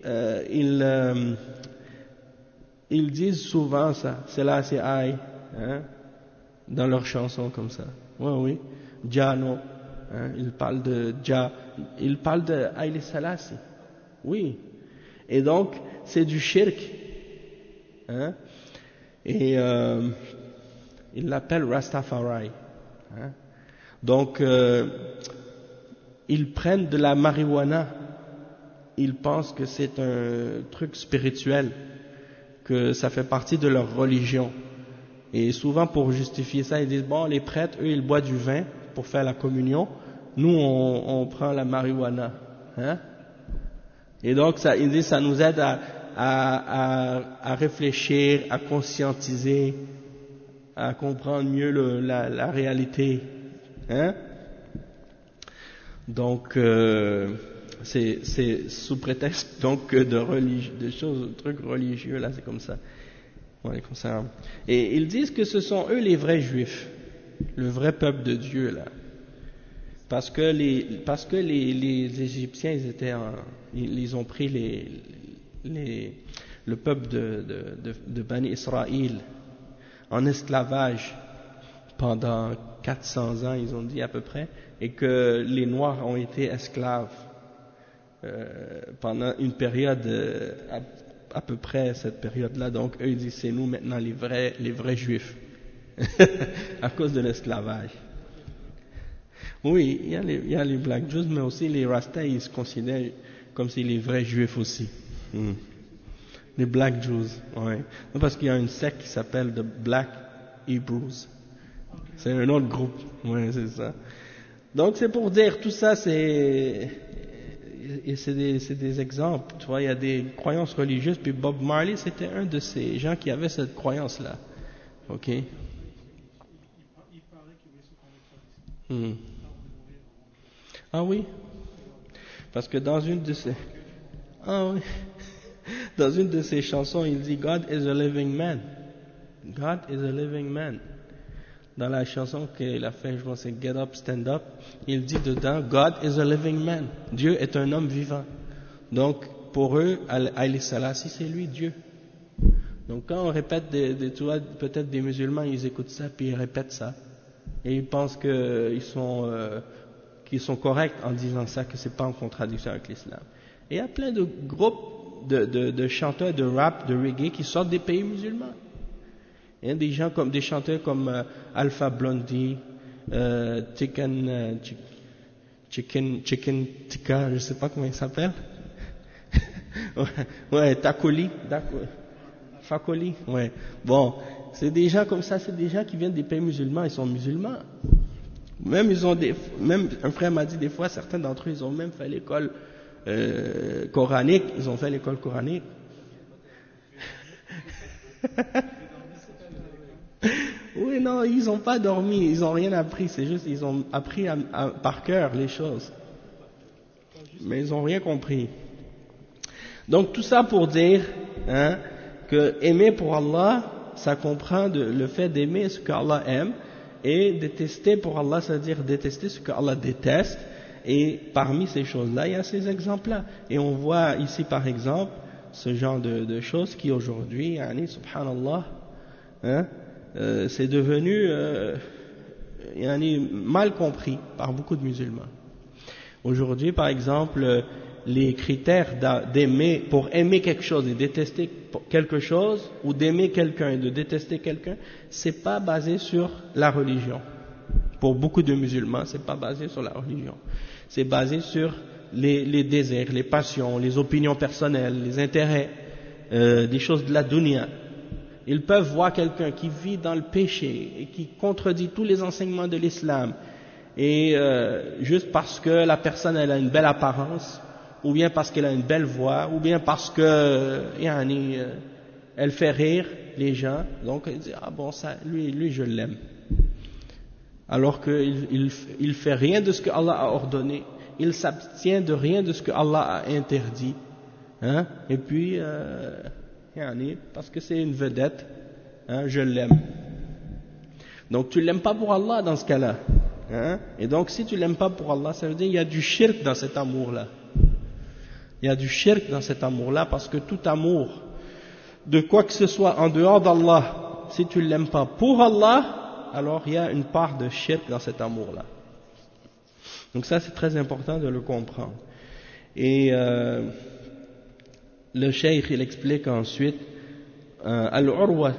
ils disent souvent ça, Selassie Haï, hein, dans leurs chansons comme ça. Oui. Djano, hein, ils parlent de Haïli Selassie. Oui. Et donc, c'est du shirk. Hein, et ils l'appellent Rastafari. Hein. Donc, ils prennent de la marijuana. Ils pensent que c'est un truc spirituel, que ça fait partie de leur religion. Et souvent, pour justifier ça, ils disent, bon, les prêtres, eux, ils boivent du vin pour faire la communion. Nous, on prend la marijuana. Hein? Et donc, ils disent, ça nous aide à réfléchir, à conscientiser, à comprendre mieux la réalité. Hein? Donc, c'est sous prétexte donc de choses, de trucs religieux, là, c'est comme ça. Ouais, comme ça. Et ils disent que ce sont eux les vrais juifs, le vrai peuple de Dieu, là. Parce que les Égyptiens, ils ont pris le peuple de Bani Israël en esclavage pendant 400 ans, ils ont dit à peu près, et que les Noirs ont été esclaves pendant une période, à peu près cette période-là. Donc eux ils disent c'est nous maintenant les vrais Juifs à cause de l'esclavage. Oui, il y a les Black Jews, mais aussi les Rastas, ils se considèrent comme si les vrais Juifs aussi. Les Black Jews, ouais. Parce qu'il y a une secte qui s'appelle The Black Hebrews. C'est un autre groupe, ouais, c'est ça. Donc c'est pour dire, tout ça c'est des exemples, tu vois, il y a des croyances religieuses, puis Bob Marley c'était un de ces gens qui avait cette croyance-là, ok. Ah oui, Parce que dans une de ses... Ah oui. Dans une de ses chansons, il dit God is a living man. God is a living man. Dans la chanson qu'il a fait, je pense c'est Get Up, Stand Up, il dit dedans God is a living man. Dieu est un homme vivant. Donc pour eux, Haïlé Selassie, c'est lui Dieu. Donc quand on répète, tu vois, peut-être des musulmans, ils écoutent ça, puis ils répètent ça. Et ils pensent qu'ils sont corrects en disant ça, que c'est pas en contradiction avec l'islam. Et il y a plein de groupes de chanteurs de rap, de reggae qui sortent des pays musulmans. Il y a des gens comme des chanteurs comme Alpha Blondy, Chicken Tikka, je sais pas comment il s'appelle. Ouais, Takoli, Fakoli, ouais. Bon, c'est des gens comme ça, c'est des gens qui viennent des pays musulmans, ils sont musulmans. Même un frère m'a dit des fois, certains d'entre eux, ils ont même fait l'école coranique, ils ont fait l'école coranique. Oui, non, ils n'ont pas dormi, ils n'ont rien appris, c'est juste, ils ont appris par cœur les choses. Mais ils n'ont rien compris. Donc tout ça pour dire que aimer pour Allah, ça comprend le fait d'aimer ce qu'Allah aime, et détester pour Allah, c'est-à-dire détester ce qu'Allah déteste. Et parmi ces choses-là, il y a ces exemples-là. Et on voit ici par exemple ce genre de choses qui aujourd'hui, subhanallah, c'est devenu mal compris par beaucoup de musulmans. Aujourd'hui, par exemple, les critères d'aimer, pour aimer quelque chose et détester quelque chose, ou d'aimer quelqu'un et de détester quelqu'un, c'est pas basé sur la religion. Pour beaucoup de musulmans, c'est pas basé sur la religion. C'est basé sur les désirs, les passions, les opinions personnelles, les intérêts, des choses de la dunya. Ils peuvent voir quelqu'un qui vit dans le péché et qui contredit tous les enseignements de l'islam, et juste parce que la personne elle a une belle apparence, ou bien parce qu'elle a une belle voix, ou bien parce que elle fait rire les gens, donc il dit ah bon ça, lui je l'aime, alors qu'il fait rien de ce que Allah a ordonné, il s'abstient de rien de ce que Allah a interdit, et puis parce que c'est une vedette, je l'aime. Donc tu l'aimes pas pour Allah dans ce cas-là, et donc si tu l'aimes pas pour Allah, ça veut dire qu'il y a du shirk dans cet amour-là. Il y a du shirk dans cet amour-là, parce que tout amour de quoi que ce soit en dehors d'Allah, si tu l'aimes pas pour Allah, alors il y a une part de shirk dans cet amour-là. Donc ça c'est très important de le comprendre. Et le cheikh il explique ensuite al-urwa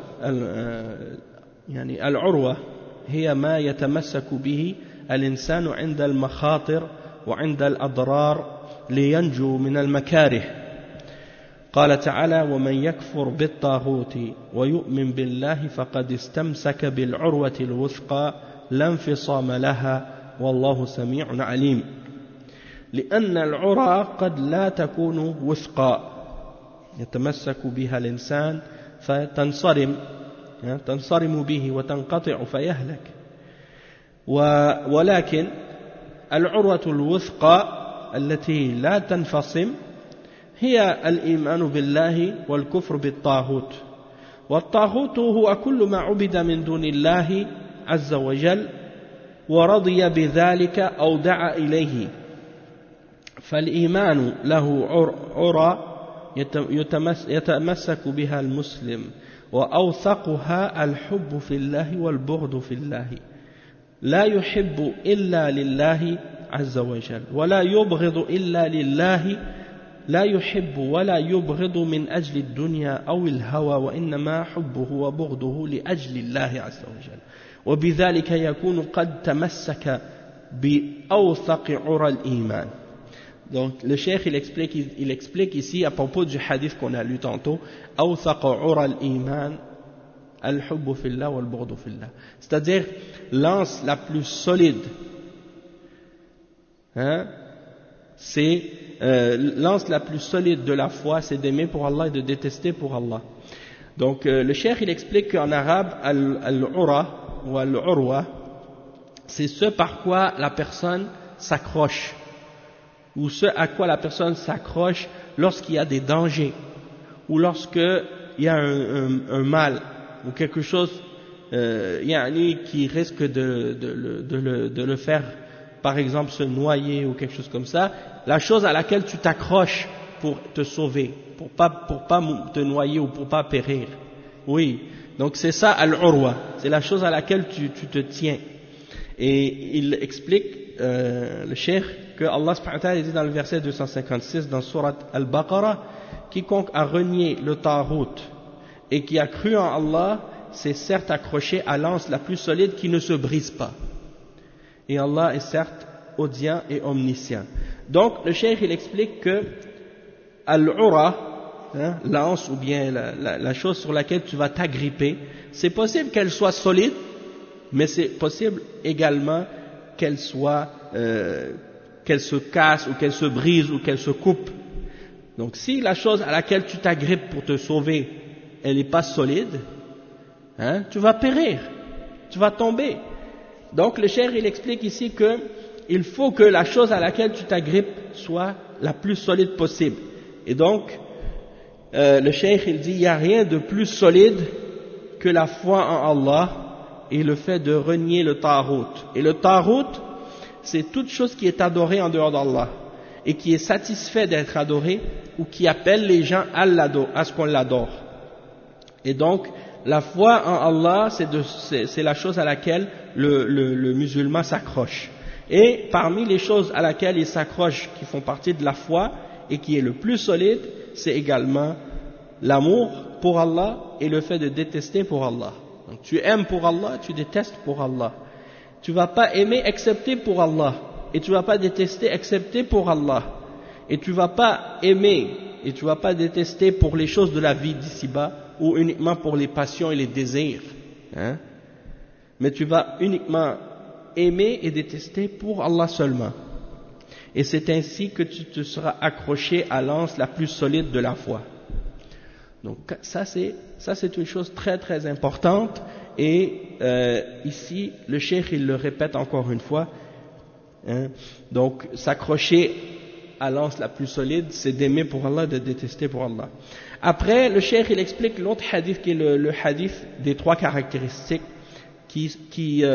al-urwa هي ما يتمسك به الإنسان عند المخاطر وعند الأضرار لينجو من المكاره. قال تعالى ومن يكفر بالطاغوت ويؤمن بالله فقد استمسك بالعروة الوثقى لا انفصام لها والله سميع عليم. لأن العرى قد لا تكون وثقا يتمسك بها الإنسان تنصرم به وتنقطع فيهلك، ولكن العروة الوثقى التي لا تنفصم هي الإيمان بالله والكفر بالطاغوت. والطاغوت هو كل ما عبد من دون الله عز وجل ورضي بذلك أو دعا إليه. فالإيمان له عرى يتمسك بها المسلم، وأوثقها الحب في الله والبغض في الله. لا يحب إلا لله عز وجل ولا يبغض إلا لله، لا يحب ولا يبغض من أجل الدنيا أو الهوى، وإنما حبه وبغضه لأجل الله عز وجل، وبذلك يكون قد تمسك بأوثق عرى الإيمان. Donc le cheikh il explique ici à propos du hadith qu'on a lu tantôt, أوثق عرى الإيمان الحب في الله والبغض في الله, c'est-à-dire l'anse la plus solide, c'est l'anse la plus solide de la foi, c'est d'aimer pour Allah et de détester pour Allah. Donc le cheikh il explique qu'en arabe al-ura ou al-urwa, c'est ce par quoi la personne s'accroche, ou ce à quoi la personne s'accroche lorsqu'il y a des dangers, ou lorsqu'il y a un mal, ou quelque chose qui risque de le faire, par exemple, se noyer ou quelque chose comme ça, la chose à laquelle tu t'accroches pour te sauver, pour pas te noyer ou pour pas périr. Oui, donc c'est ça al-urwa, c'est la chose à laquelle tu te tiens. Et il explique, le cheikh, que Allah subhanahu wa ta'ala dit dans le verset 256 dans surat al-Baqarah, quiconque a renié le Taghut et qui a cru en Allah, c'est certes accroché à l'anse la plus solide qui ne se brise pas. Et Allah est certes audient et omniscient. Donc le cheikh il explique que al-ura, l'anse ou bien la chose sur laquelle tu vas t'agripper, c'est possible qu'elle soit solide, mais c'est possible également qu'elle soit qu'elle se casse ou qu'elle se brise ou qu'elle se coupe. Donc si la chose à laquelle tu t'agrippes pour te sauver, elle n'est pas solide, tu vas périr, tu vas tomber. Donc le cheikh il explique ici que il faut que la chose à laquelle tu t'agrippes soit la plus solide possible. Et donc le cheikh il dit il n'y a rien de plus solide que la foi en Allah et le fait de renier le Taghut. Et le Taghut, c'est toute chose qui est adorée en dehors d'Allah et qui est satisfait d'être adorée ou qui appelle les gens à ce qu'on l'adore. Et donc la foi en Allah, c'est la chose à laquelle le musulman s'accroche. Et parmi les choses à laquelle il s'accroche, qui font partie de la foi et qui est le plus solide, c'est également l'amour pour Allah et le fait de détester pour Allah. Donc tu aimes pour Allah, tu détestes pour Allah. Tu vas pas aimer excepté pour Allah, et tu vas pas détester excepté pour Allah. Et tu vas pas aimer et tu vas pas détester pour les choses de la vie d'ici-bas, ou uniquement pour les passions et les désirs, mais tu vas uniquement aimer et détester pour Allah seulement. Et c'est ainsi que tu te seras accroché à l'anse la plus solide de la foi. Donc ça c'est une chose très très importante, et ici le cheikh il le répète encore une fois, donc s'accrocher à l'anse la plus solide, c'est d'aimer pour Allah, de détester pour Allah. Après, le cheikh il explique l'autre hadith qui est le hadith des trois caractéristiques qui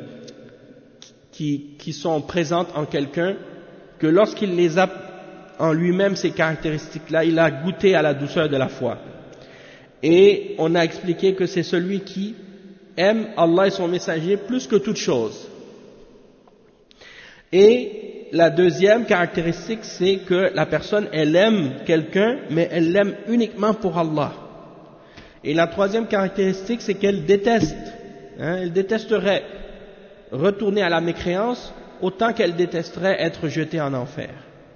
sont présentes en quelqu'un, que lorsqu'il les a en lui-même, ces caractéristiques-là, il a goûté à la douceur de la foi. Et on a expliqué que c'est celui qui aime Allah et son messager plus que toute chose. Et la deuxième caractéristique, c'est que la personne, elle aime quelqu'un, mais elle l'aime uniquement pour Allah. Et la troisième caractéristique, c'est qu'elle déteste. Elle détesterait retourner à la mécréance autant qu'elle détesterait être jetée en enfer.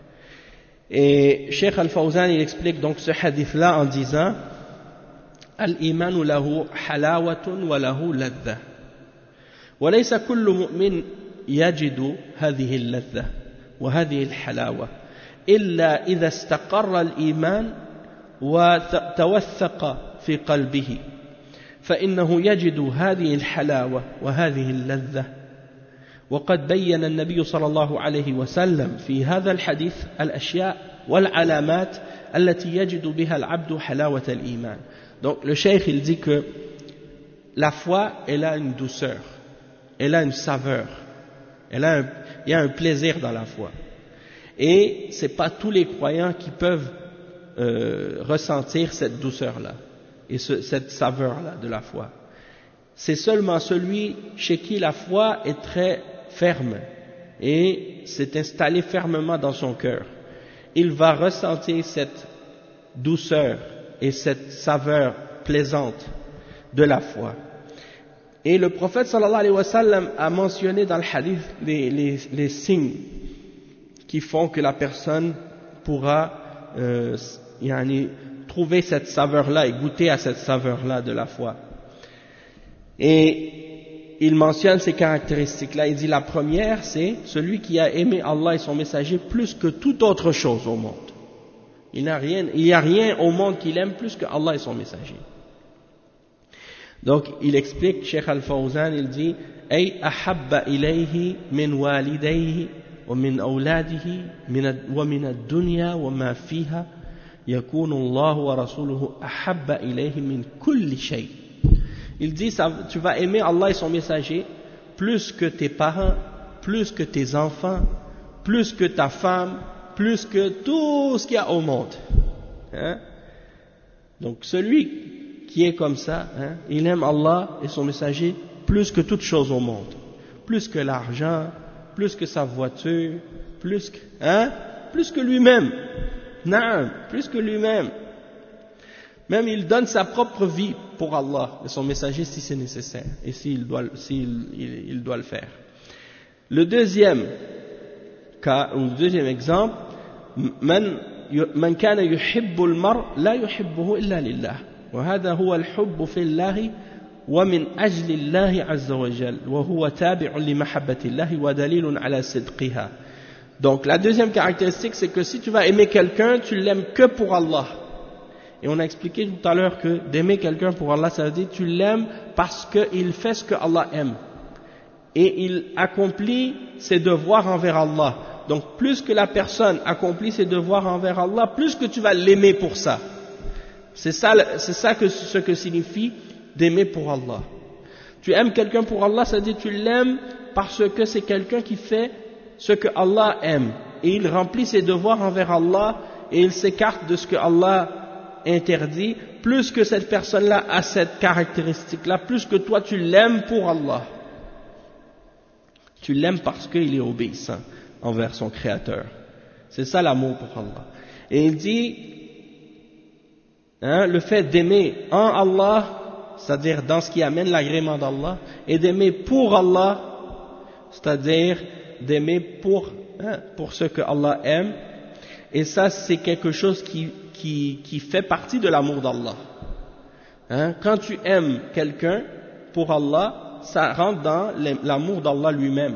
Et Cheikh Al-Fawzan, il explique donc ce hadith-là en disant Al-imanu lahu halawatun wa lahu ladha. Wa laysa kullu mu'min yajidu hadhihi al-ladha wa hadhihi al-halawa illa idha istaqarra al-iman wa tawathaqa fi qalbihi فإنه يجد هذه الحلاوة وهذه اللذة. وقد بين النبي صلى الله عليه وسلم في هذا الحديث الأشياء والعلامات التي يجد بها العبد حلاوة الإيمان. Donc le cheikh il dit que la foi elle a une douceur, elle a une saveur, il y a un plaisir dans la foi. Et c'est pas tous les croyants qui peuvent ressentir cette douceur-là et cette saveur-là de la foi. C'est seulement celui chez qui la foi est très ferme et s'est installée fermement dans son cœur. Il va ressentir cette douceur et cette saveur plaisante de la foi. Et le prophète sallallahu alayhi wa sallam a mentionné dans le hadith les signes qui font que la personne pourra trouver cette saveur-là et goûter à cette saveur-là de la foi. Et il mentionne ces caractéristiques-là. Il dit la première, c'est celui qui a aimé Allah et son messager plus que toute autre chose au monde. Il n'y a rien au monde qu'il aime plus que Allah et son messager. Donc il explique, Cheikh Al-Fawzan, il dit Ay ahabba ilayhi min walidayhi ومن أولاده ومن الدنيا وما فيها يكون الله ورسوله أحب إليه من كل شيء. Il dit, tu vas aimer Allah et son messager plus que tes parents, plus que tes enfants, plus que ta femme, plus que tout ce qu'il y a au monde. Hein? Donc celui qui est comme ça, hein, il aime Allah et son messager plus que toute chose au monde. Plus que l'argent, plus que sa voiture, plus que lui-même. Non, plus que lui-même. Même il donne sa propre vie pour Allah et son messager si c'est nécessaire et s'il doit le faire. Le deuxième cas, ou le deuxième exemple, من كان يحب المرء لا يحبه إلا لله وهذا هو الحب في الله ومن أجل الله عز وجل وهو تابع لمحبة الله ودليل على صدقها. Donc la deuxième caractéristique, c'est que si tu vas aimer quelqu'un, tu l'aimes que pour Allah. Et on a expliqué tout à l'heure que d'aimer quelqu'un pour Allah, ça veut dire tu l'aimes parce qu'il fait ce que Allah aime. Et il accomplit ses devoirs envers Allah. Donc plus que la personne accomplit ses devoirs envers Allah, plus que tu vas l'aimer pour ça. C'est ça ce que signifie d'aimer pour Allah. Tu aimes quelqu'un pour Allah, ça veut dire tu l'aimes parce que c'est quelqu'un qui fait ce que Allah aime. Et il remplit ses devoirs envers Allah et il s'écarte de ce que Allah interdit. Plus que cette personne-là a cette caractéristique-là, plus que toi tu l'aimes pour Allah. Tu l'aimes parce qu'il est obéissant envers son Créateur. C'est ça l'amour pour Allah. Et il dit, le fait d'aimer en Allah, c'est-à-dire dans ce qui amène l'agrément d'Allah, et d'aimer pour Allah, c'est-à-dire d'aimer pour ce que Allah aime, et ça c'est quelque chose qui fait partie de l'amour d'Allah. Quand tu aimes quelqu'un pour Allah, ça rentre dans l'amour d'Allah lui-même.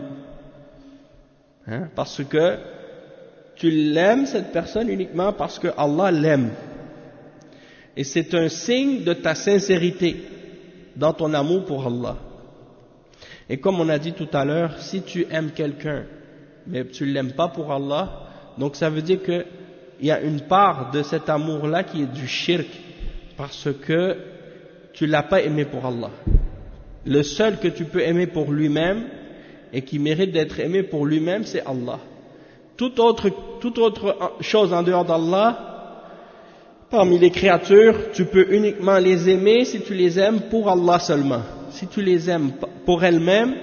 Parce que tu l'aimes cette personne uniquement parce que Allah l'aime. Et c'est un signe de ta sincérité dans ton amour pour Allah. Et comme on a dit tout à l'heure, si tu aimes quelqu'un, mais tu ne l'aimes pas pour Allah, donc ça veut dire qu'il y a une part de cet amour-là qui est du shirk, parce que tu ne l'as pas aimé pour Allah. Le seul que tu peux aimer pour lui-même, et qui mérite d'être aimé pour lui-même, c'est Allah. Toute autre chose en dehors d'Allah, parmi les créatures, tu peux uniquement les aimer si tu les aimes pour Allah seulement. Si tu les aimes pour elles-mêmes,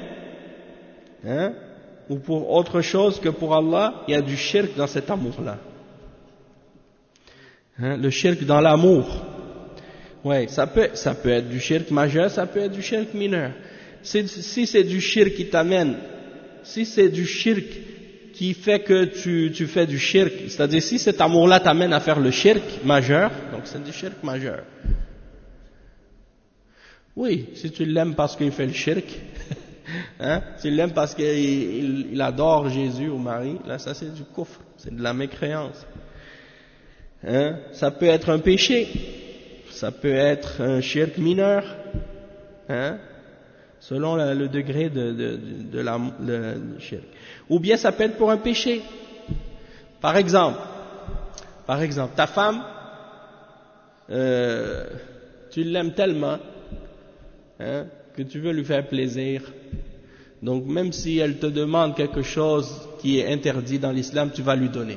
ou pour autre chose que pour Allah, il y a du shirk dans cet amour-là. Le shirk dans l'amour. Ouais, ça peut être du shirk majeur, ça peut être du shirk mineur. Si c'est du shirk qui t'amène, si c'est du shirk qui fait que tu fais du shirk, c'est-à-dire si cet amour-là t'amène à faire le shirk majeur, donc c'est du shirk majeur. Oui, si tu l'aimes parce qu'il fait le shirk, tu l'aimes parce qu'il adore Jésus ou Marie, là ça c'est du kufr, c'est de la mécréance. Ça peut être un péché, ça peut être un shirk mineur, selon le degré de la shirk. Ou bien ça peut être pour un péché. Par exemple, ta femme, tu l'aimes tellement que tu veux lui faire plaisir. Donc même si elle te demande quelque chose qui est interdit dans l'islam, tu vas lui donner.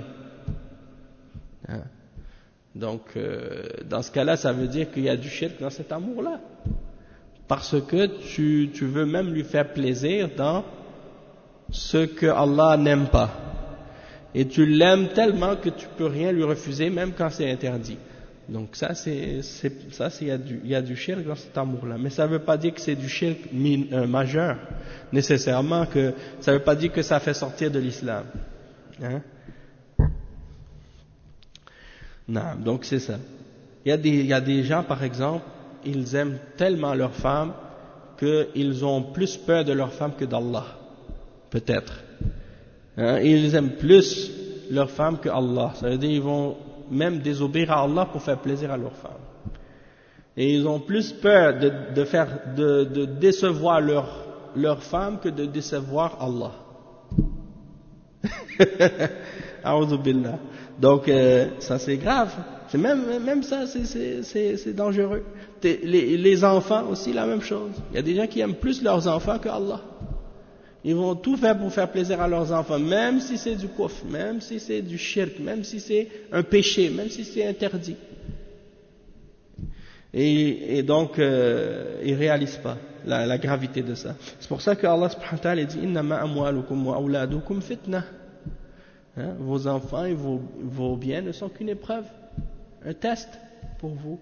Donc dans ce cas-là, ça veut dire qu'il y a du shirk dans cet amour-là. Parce que tu veux même lui faire plaisir dans ce que Allah n'aime pas. Et tu l'aimes tellement que tu peux rien lui refuser, même quand c'est interdit. Donc ça, il y a du shirk dans cet amour-là. Mais ça ne veut pas dire que c'est du shirk majeur, nécessairement, que ça ne veut pas dire que ça fait sortir de l'islam. Non, donc c'est ça. Il y a des gens, par exemple, ils aiment tellement leur femme qu'ils ont plus peur de leur femme que d'Allah, peut-être. Ils aiment plus leur femme que Allah. Ça veut dire qu'ils vont même désobéir à Allah pour faire plaisir à leur femme. Et ils ont plus peur de décevoir leur femme que de décevoir Allah. A'udhu billah. Donc ça c'est grave. C'est même ça c'est dangereux. Les enfants aussi la même chose. Il y a des gens qui aiment plus leurs enfants que Allah. Ils vont tout faire pour faire plaisir à leurs enfants, même si c'est du kufr, même si c'est du shirk, même si c'est un péché, même si c'est interdit. Et donc ils réalisent pas la gravité de ça. C'est pour ça que Allah subhanahu wa ta'ala dit innama amwalukum wa auladukum fitna. Hein, vos enfants et vos biens ne sont qu'une épreuve, un test pour vous.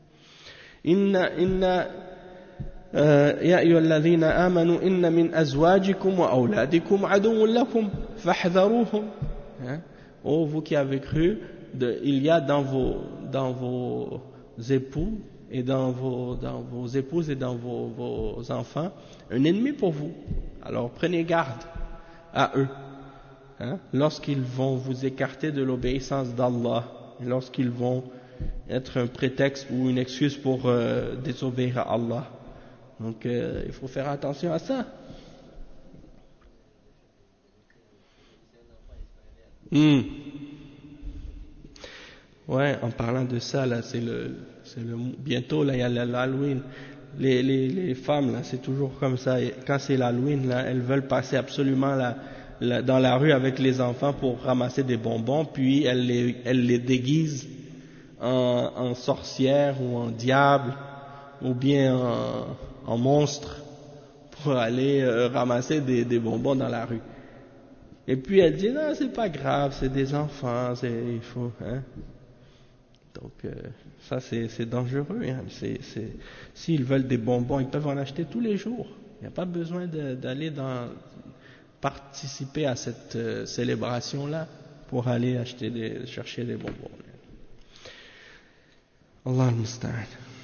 يا أيها الذين آمنوا إن من أزواجكم وأولادكم عدو لكم فاحذروهم. Oh vous qui avez cru, il y a dans vos époux et dans vos épouses et dans vos enfants un ennemi pour vous. Alors prenez garde à eux. Lorsqu'ils vont vous écarter de l'obéissance d'Allah, lorsqu'ils vont être un prétexte ou une excuse pour désobéir à Allah. Donc il faut faire attention à ça. Ouais, en parlant de ça là, bientôt là il y a l'Halloween. Les femmes là, c'est toujours comme ça. Quand c'est l'Halloween là, elles veulent passer absolument dans la rue avec les enfants pour ramasser des bonbons, puis elles les déguisent en sorcières ou en diable ou bien en monstre pour aller ramasser des bonbons dans la rue. Et puis elle dit non, c'est pas grave, c'est des enfants, il faut. Donc ça c'est dangereux. S'ils veulent des bonbons, ils peuvent en acheter tous les jours. Il n'y a pas besoin d'aller participer à cette célébration-là pour aller chercher des bonbons. Allah al-Musta'an.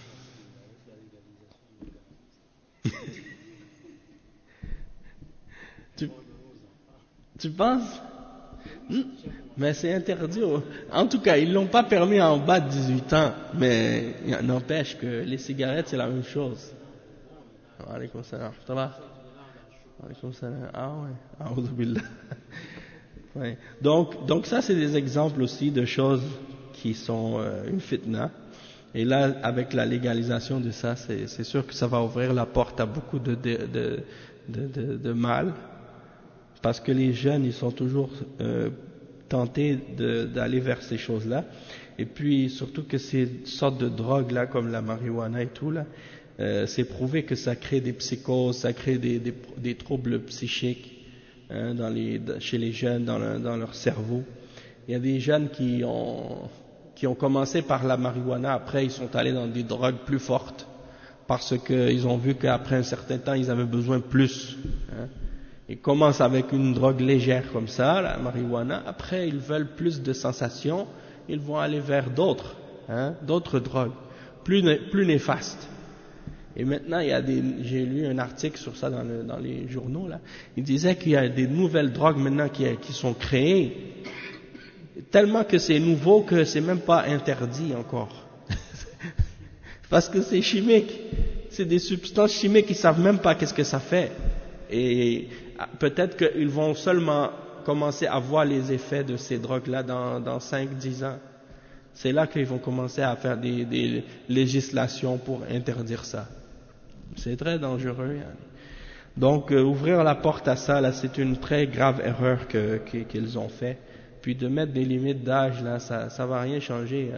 Tu penses? Mais c'est interdit. En tout cas, ils l'ont pas permis en bas de 18 ans, mais il n'empêche que les cigarettes c'est la même chose. Alaykoum salam. Alaykoum salam. Ah ouais. A'udhu billah. Ouais. Donc ça c'est des exemples aussi de choses qui sont une fitna. Et là, avec la légalisation de ça, c'est sûr que ça va ouvrir la porte à beaucoup de mal, parce que les jeunes, ils sont toujours tentés d'aller vers ces choses-là. Et puis, surtout que ces sortes de drogues-là, comme la marijuana et tout, là, c'est prouvé que ça crée des psychoses, ça crée des troubles psychiques chez les jeunes, dans leur cerveau. Il y a des jeunes qui ont commencé par la marijuana, après ils sont allés dans des drogues plus fortes, parce qu'ils ont vu qu'après un certain temps ils avaient besoin de plus. Ils commencent avec une drogue légère comme ça, la marijuana, après ils veulent plus de sensations, ils vont aller vers d'autres drogues, plus néfastes. Et maintenant j'ai lu un article sur ça dans les journaux là, il disait qu'il y a des nouvelles drogues maintenant qui sont créées, tellement que c'est nouveau que c'est même pas interdit encore. Parce que c'est chimique. C'est des substances chimiques, ils savent même pas qu'est-ce que ça fait. Et peut-être qu'ils vont seulement commencer à voir les effets de ces drogues-là dans 5-10 ans. C'est là qu'ils vont commencer à faire des législations pour interdire ça. C'est très dangereux. Donc ouvrir la porte à ça, là, c'est une très grave erreur qu'ils ont fait. Puis de mettre des limites d'âge, là, ça va rien changer.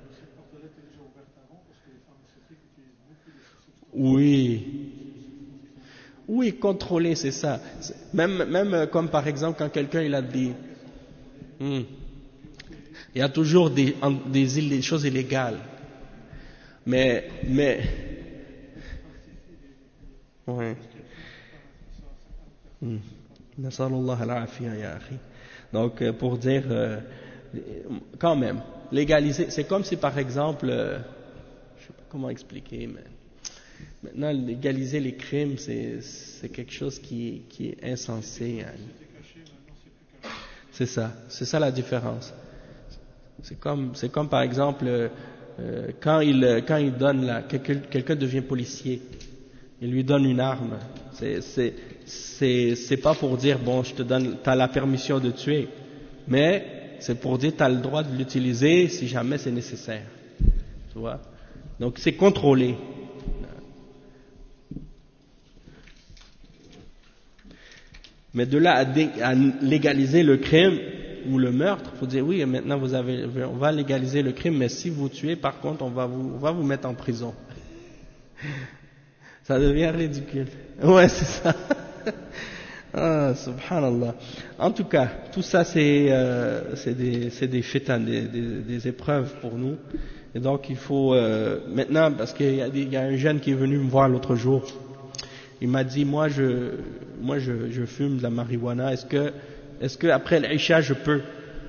Oui, contrôler, c'est ça. Même comme par exemple quand quelqu'un il a il y a toujours des choses illégales. Mais ouais. Nasallallahu al-afiyya ya akhi. Donc, pour dire, quand même, légaliser, c'est comme si par exemple, je ne sais pas comment expliquer, mais maintenant, légaliser les crimes, c'est quelque chose qui est insensé. C'est ça la différence. C'est comme par exemple, quand il donne quelqu'un devient policier, Il lui donne une arme. C'est pas pour dire, bon, je te donne, t'as la permission de tuer. Mais c'est pour dire, t'as le droit de l'utiliser si jamais c'est nécessaire. Tu vois? Donc c'est contrôlé. Mais de là à légaliser le crime ou le meurtre, il faut dire oui, maintenant on va légaliser le crime, mais si vous tuez, par contre, on va vous mettre en prison. Ça devient ridicule. Ouais, c'est ça. Ah, subhanallah. En tout cas, tout ça c'est des fitan, des épreuves pour nous. Et donc il faut maintenant, parce qu'il y a un jeune qui est venu me voir l'autre jour. Il m'a dit, moi je fume de la marijuana, est-ce que après l'Isha je peux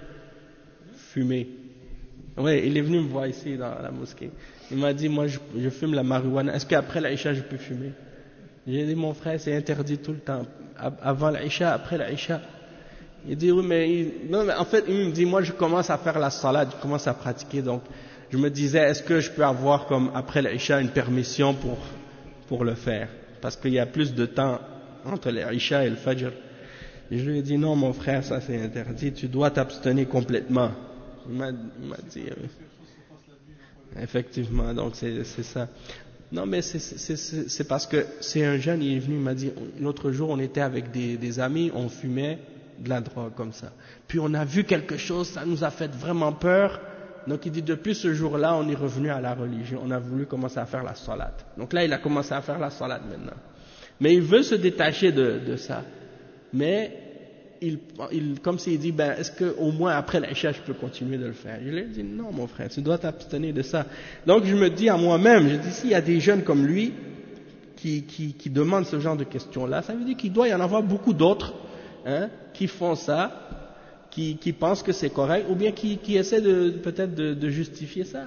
fumer? Oui, il est venu me voir ici dans la mosquée. Il m'a dit, moi je fume la marijuana, est-ce qu'après l'Isha je peux fumer? J'ai dit, mon frère, c'est interdit tout le temps, avant l'Isha, après l'Isha. Il dit, oui, mais en fait il me dit, moi je commence à faire la salade, je commence à pratiquer, donc je me disais, est-ce que je peux avoir comme après l'Isha une permission pour le faire? Parce qu'il y a plus de temps entre l'Isha et le Fajr. Et je lui ai dit, non mon frère, ça c'est interdit, tu dois t'abstenir complètement. Il m'a dit, effectivement, donc c'est ça. Non mais c'est parce que c'est un jeune, il est venu, il m'a dit, l'autre jour on était avec des amis, on fumait de la drogue comme ça. Puis on a vu quelque chose, ça nous a fait vraiment peur. Donc il dit, depuis ce jour-là, on est revenu à la religion, on a voulu commencer à faire la salade. Donc là, il a commencé à faire la salade maintenant. Mais il veut se détacher de ça. Mais, comme s'il dit, ben, est-ce qu'au moins après l'Isha, je peux continuer de le faire? Je lui ai dit, non mon frère, tu dois t'abstenir de ça. Donc je me dis à moi-même, je dis, s'il y a des jeunes comme lui, qui demandent ce genre de questions-là, ça veut dire qu'il doit y en avoir beaucoup d'autres, qui font ça, qui pensent que c'est correct, ou bien qui essaient peut-être de justifier ça.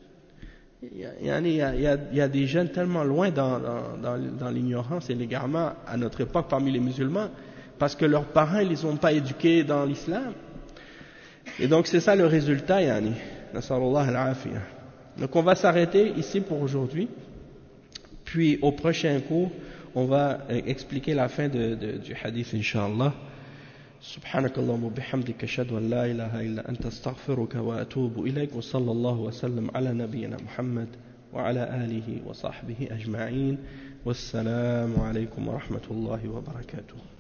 Il y a des jeunes tellement loin dans l'ignorance et l'égarement à notre époque parmi les musulmans, parce que leurs parents ils les ont pas éduqués dans l'islam. Et donc c'est ça le résultat, yani. Nasallallahu al-afiyah. Donc on va s'arrêter ici pour aujourd'hui, puis au prochain cours on va expliquer la fin du hadith, inshallah. سبحانك اللهم وبحمدك أشهد أن لا إله إلا أنت أستغفرك وأتوب إليك وصلى الله وسلم على نبينا محمد وعلى آله وصحبه أجمعين والسلام عليكم ورحمة الله وبركاته.